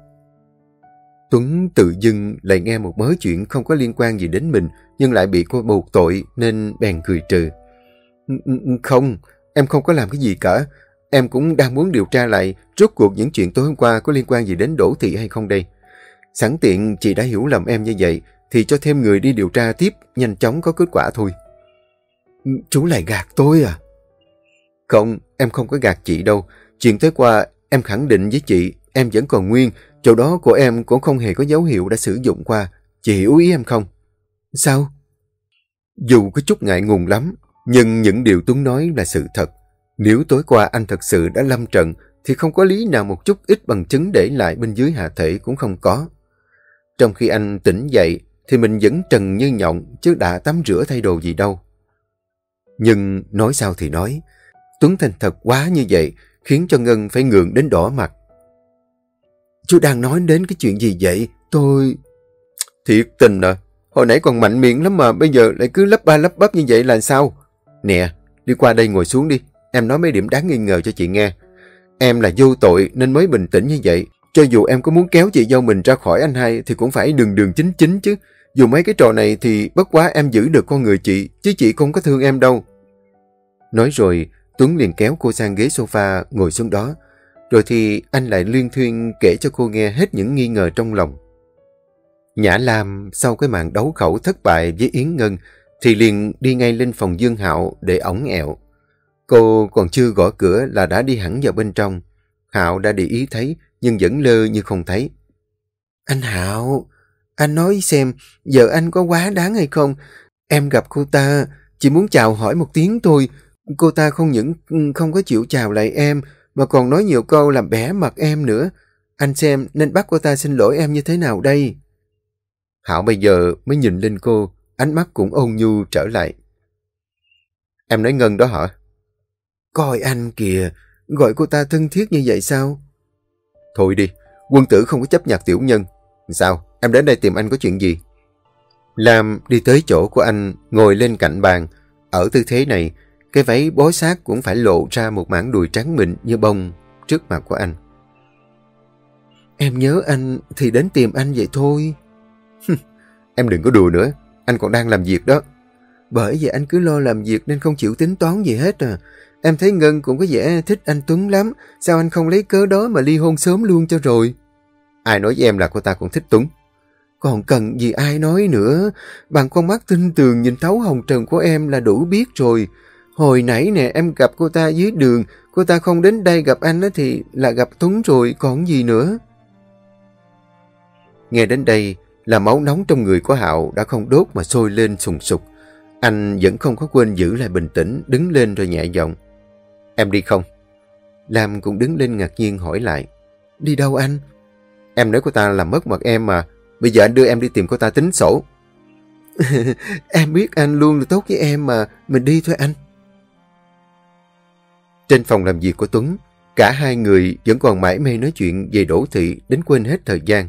Tuấn tự dưng lại nghe một mớ chuyện không có liên quan gì đến mình, nhưng lại bị cô buộc tội nên bèn cười trừ. Không, em không có làm cái gì cả. Em cũng đang muốn điều tra lại rốt cuộc những chuyện tối hôm qua có liên quan gì đến Đỗ Thị hay không đây. Sẵn tiện chị đã hiểu lầm em như vậy thì cho thêm người đi điều tra tiếp, nhanh chóng có kết quả thôi. Chú lại gạt tôi à? Không, em không có gạt chị đâu. Chuyện tối qua em khẳng định với chị, em vẫn còn nguyên. Chỗ đó của em cũng không hề có dấu hiệu đã sử dụng qua. Chị hiểu ý em không? Sao? Dù có chút ngại ngùng lắm, nhưng những điều Tuấn nói là sự thật. Nếu tối qua anh thật sự đã lâm trận, thì không có lý nào một chút ít bằng chứng để lại bên dưới hạ thể cũng không có. Trong khi anh tỉnh dậy, thì mình vẫn trần như nhộng, chứ đã tắm rửa thay đồ gì đâu. Nhưng nói sao thì nói, Tuấn thành thật quá như vậy, khiến cho Ngân phải ngượng đến đỏ mặt. Chú đang nói đến cái chuyện gì vậy? Tôi... Thiệt tình à, hồi nãy còn mạnh miệng lắm mà bây giờ lại cứ lắp ba lắp bắp như vậy là sao? Nè, đi qua đây ngồi xuống đi, em nói mấy điểm đáng nghi ngờ cho chị nghe. Em là vô tội nên mới bình tĩnh như vậy. Cho dù em có muốn kéo chị dâu mình ra khỏi anh hai thì cũng phải đường đường chính chính chứ. Dù mấy cái trò này thì bất quá em giữ được con người chị, chứ chị không có thương em đâu. Nói rồi, Tuấn liền kéo cô sang ghế sofa ngồi xuống đó. Rồi thì anh lại luyên thuyên kể cho cô nghe hết những nghi ngờ trong lòng. Nhã Lam sau cái màn đấu khẩu thất bại với Yến Ngân thì liền đi ngay lên phòng Dương Hạo để ổng ẹo. Cô còn chưa gõ cửa là đã đi hẳn vào bên trong. Hạo đã để ý thấy nhưng vẫn lơ như không thấy. Anh Hạo, anh nói xem giờ anh có quá đáng hay không? Em gặp cô ta, chỉ muốn chào hỏi một tiếng thôi. Cô ta không những không có chịu chào lại em, mà còn nói nhiều câu làm bẽ mặt em nữa. Anh xem nên bắt cô ta xin lỗi em như thế nào đây? Hạo bây giờ mới nhìn lên cô, ánh mắt cũng ôn nhu trở lại. Em nói Ngân đó hả? Coi anh kìa, gọi cô ta thân thiết như vậy sao? Thôi đi, quân tử không có chấp nhặt tiểu nhân. Sao, em đến đây tìm anh có chuyện gì? Lam đi tới chỗ của anh, ngồi lên cạnh bàn. Ở tư thế này, cái váy bó sát cũng phải lộ ra một mảng đùi trắng mịn như bông trước mặt của anh. Em nhớ anh thì đến tìm anh vậy thôi. Em đừng có đùa nữa, anh còn đang làm việc đó. Bởi vì anh cứ lo làm việc nên không chịu tính toán gì hết à. Em thấy Ngân cũng có vẻ thích anh Tuấn lắm. Sao anh không lấy cớ đó mà ly hôn sớm luôn cho rồi? Ai nói với em là cô ta cũng thích Tuấn? Còn cần gì ai nói nữa. Bằng con mắt tinh tường nhìn thấu hồng trần của em là đủ biết rồi. Hồi nãy nè em gặp cô ta dưới đường. Cô ta không đến đây gặp anh thì là gặp Tuấn rồi. Còn gì nữa? Nghe đến đây là máu nóng trong người của Hạo đã không đốt mà sôi lên sùng sục. Anh vẫn không có quên giữ lại bình tĩnh, đứng lên rồi nhẹ giọng. Em đi không? Lam cũng đứng lên ngạc nhiên hỏi lại. Đi đâu anh? Em nói cô ta làm mất mặt em mà. Bây giờ anh đưa em đi tìm cô ta tính sổ. Em biết anh luôn là tốt với em mà. Mình đi thôi anh. Trên phòng làm việc của Tuấn, cả hai người vẫn còn mải mê nói chuyện về Đỗ Thị đến quên hết thời gian.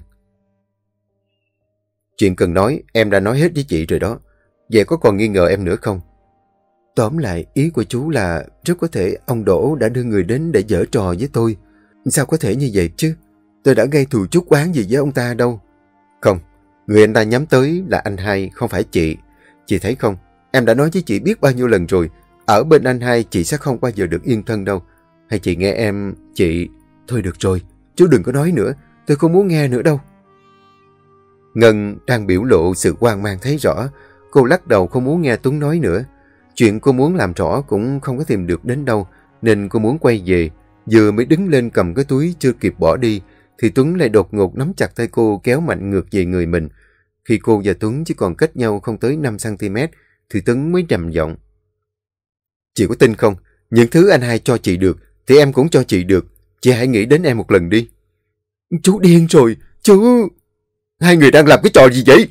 Chuyện cần nói em đã nói hết với chị rồi đó. Vậy có còn nghi ngờ em nữa không? Tóm lại, ý của chú là rất có thể ông Đỗ đã đưa người đến để giở trò với tôi. Sao có thể như vậy chứ? Tôi đã gây thù chuốc oán gì với ông ta đâu. Không, người anh ta nhắm tới là anh hai, không phải chị. Chị thấy không, em đã nói với chị biết bao nhiêu lần rồi. Ở bên anh hai chị sẽ không bao giờ được yên thân đâu. Hay chị nghe em, chị... Thôi được rồi, chú đừng có nói nữa. Tôi không muốn nghe nữa đâu. Ngân đang biểu lộ sự hoang mang thấy rõ. Cô lắc đầu không muốn nghe Tuấn nói nữa. Chuyện cô muốn làm rõ cũng không có tìm được đến đâu, nên cô muốn quay về. Vừa mới đứng lên cầm cái túi chưa kịp bỏ đi, thì Tuấn lại đột ngột nắm chặt tay cô kéo mạnh ngược về người mình. Khi cô và Tuấn chỉ còn cách nhau không tới 5cm, thì Tuấn mới trầm giọng. Chị có tin không? Những thứ anh hai cho chị được, thì em cũng cho chị được. Chị hãy nghĩ đến em một lần đi. Chú điên rồi, chú... Hai người đang làm cái trò gì vậy?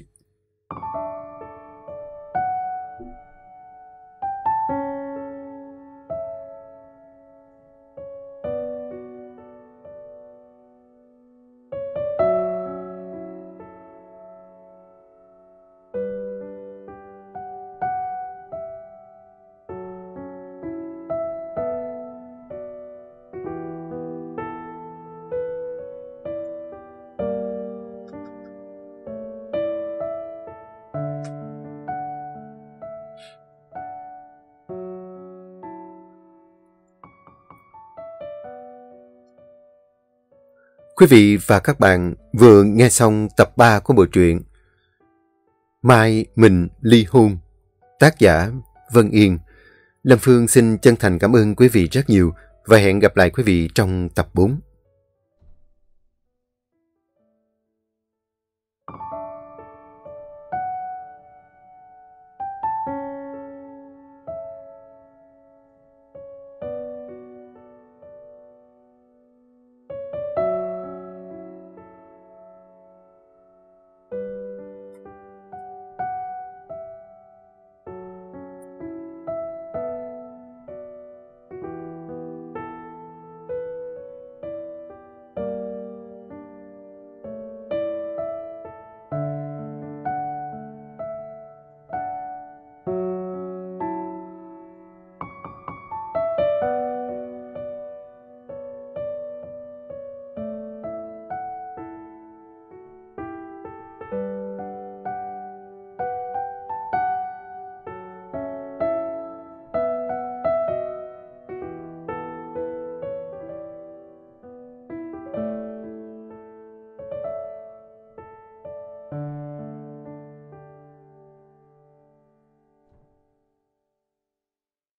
Quý vị và các bạn vừa nghe xong tập 3 của bộ truyện Mai Mình Ly Hôn, tác giả Vân Yên. Lâm Phương xin chân thành cảm ơn quý vị rất nhiều và hẹn gặp lại quý vị trong tập 4.